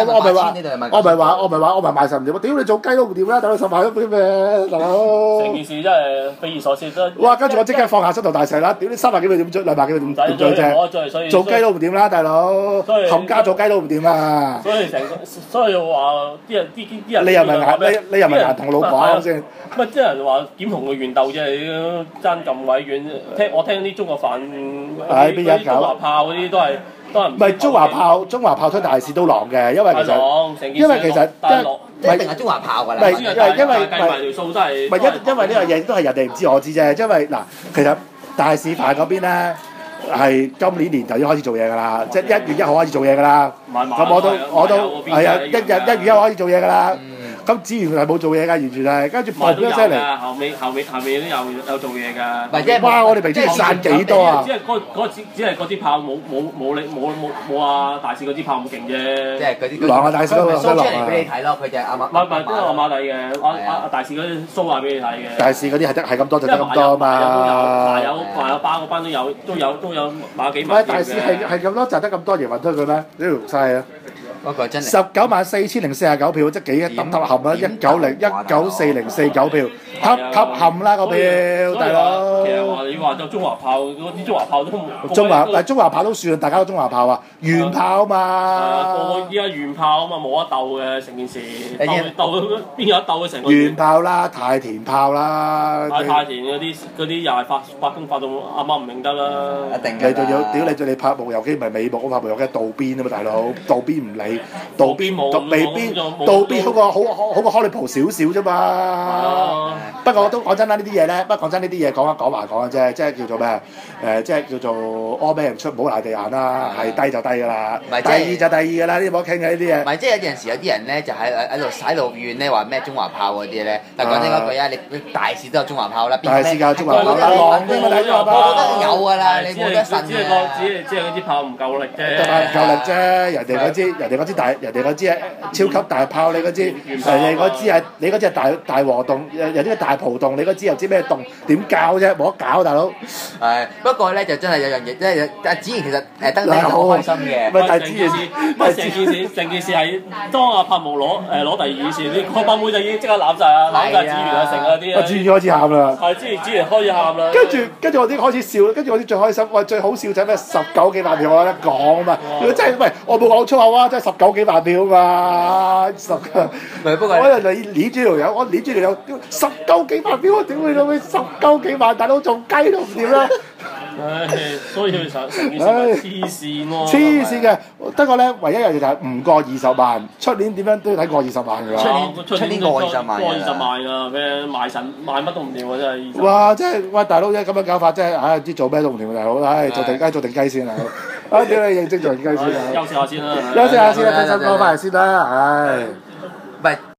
咪賣實唔掂，我屌你做雞都唔掂啦，等你10萬都點咩，大佬？ 成件事真係匪夷所思都。 哇！跟住我即刻放下膝頭大石啦，屌你3萬幾票點追，2萬幾票點追啫？做雞都唔掂啦，大佬！冚家做雞都唔掂啊！ 所以話啲人你又唔係硬同老闆先？ 乜啲人話？點同佢願鬥啫？爭咁鬼遠，我聽啲中國飯嗰啲中華炮嗰啲都係唔係中華炮推大市都狼嘅，因為其實一定係中華炮㗎啦。 因為計埋條數都係因為呢樣嘢都係人哋唔知我知啫，因為嗱其實大市飯嗰邊咧係今年年頭已經開始做嘢㗎啦，即係1月1號開始做嘢㗎啦。咁我都係啊，1月1號開始做嘢㗎啦。 咁子源係冇做嘢㗎，完全係跟住唔係都有一聲嚟。 㗎，後尾都有做嘢㗎。 唔係即係哇！我哋明知散幾多啊？ 只係嗰支炮冇啊大使嗰支炮咁勁啫。 即係嗰啲。 狼啊！大使嗰個 show 出嚟俾你睇咯，佢就係啱啱。 唔係都係馬底嘅，大使嗰啲 show 下俾你睇嘅。 大使嗰啲係咁多就得咁多啊嘛。 麻友巴嗰班都有買幾唔萬。 係大使係咁多就得咁多嘢運出佢咩？呢條嘥啊！ 嗰個真係。 194049票，即係幾揼冚啊！194049票，揼冚啦個票，大佬。 其實話你話就中華炮嗰啲中華炮都冇。 中華炮都算，大家都中華炮啊，原炮啊嘛。 個依家原炮啊嘛，冇得鬥嘅成件事。鬥邊有得鬥嘅成個。 原炮啦，太田炮啦。 太田嗰啲又係發工發到啱啱唔認得啦。 一定㗎。 你仲要屌你對你拍木油機唔係美木，我拍木油機道邊啊嘛，大佬，道邊唔理。道邊冇，道邊好過開你蒲少少啫嘛。不過都講真啦，呢啲嘢咧，講一話講嘅啫，即係叫做咩？即係叫做屙咩人出，唔好賴地眼啦，係低就低㗎啦，第二就第二㗎啦，呢啲冇得傾嘅呢啲嘢。 唔係即係有陣時有啲人咧就喺度怨咧話咩中華炮嗰啲咧，但係講真嗰句啊，你大使都有中華炮啦， 大使教中華炮，狼添嘛大中華炮。 我覺得有㗎啦，你冇得神嘅。 只係嗰支炮唔夠力啫。 唔夠力啫，人哋嗰支係超級大炮，你嗰支你嗰支係大和洞，有啲係大浦洞，你嗰支又知咩洞？點教啫？冇得搞，大佬。 係，不過咧就真係有樣嘢，即係阿子賢其實登頂好開心嘅。 唔係但係成件事係當阿柏木攞第二次，啲嗰班妹就已經即刻攬曬啊，攬曬子源啊，成嗰啲啊。 子源開始喊啦。 係子源開始喊啦。 跟住我啲開始笑，跟住我啲最開心，喂最好笑就係咩19幾萬票我有得講啊嘛！如果真係喂我冇講粗口啊，真係19幾萬票啊嘛！不過我又捏住條友，我捏住條友19幾萬票，我屌你老味19幾萬，大佬做雞都唔掂啦！ 唉，所以佢成件事黐線喎！ 黐線嘅，不過咧，唯一一樣嘢就係唔過20萬，出年點樣都要睇過20萬㗎。 出年過20萬。 過20萬㗎，咩賣乜都唔掂喎，真係。 哇！真係喂，大佬啫咁樣搞法真係，唉，唔知做咩都唔掂，大佬，唉，做定雞先啊！啊，屌你認真做定雞先啊！ 休息下先啦， 休息下先啦，聽新歌翻嚟先啦，唉。 唔係。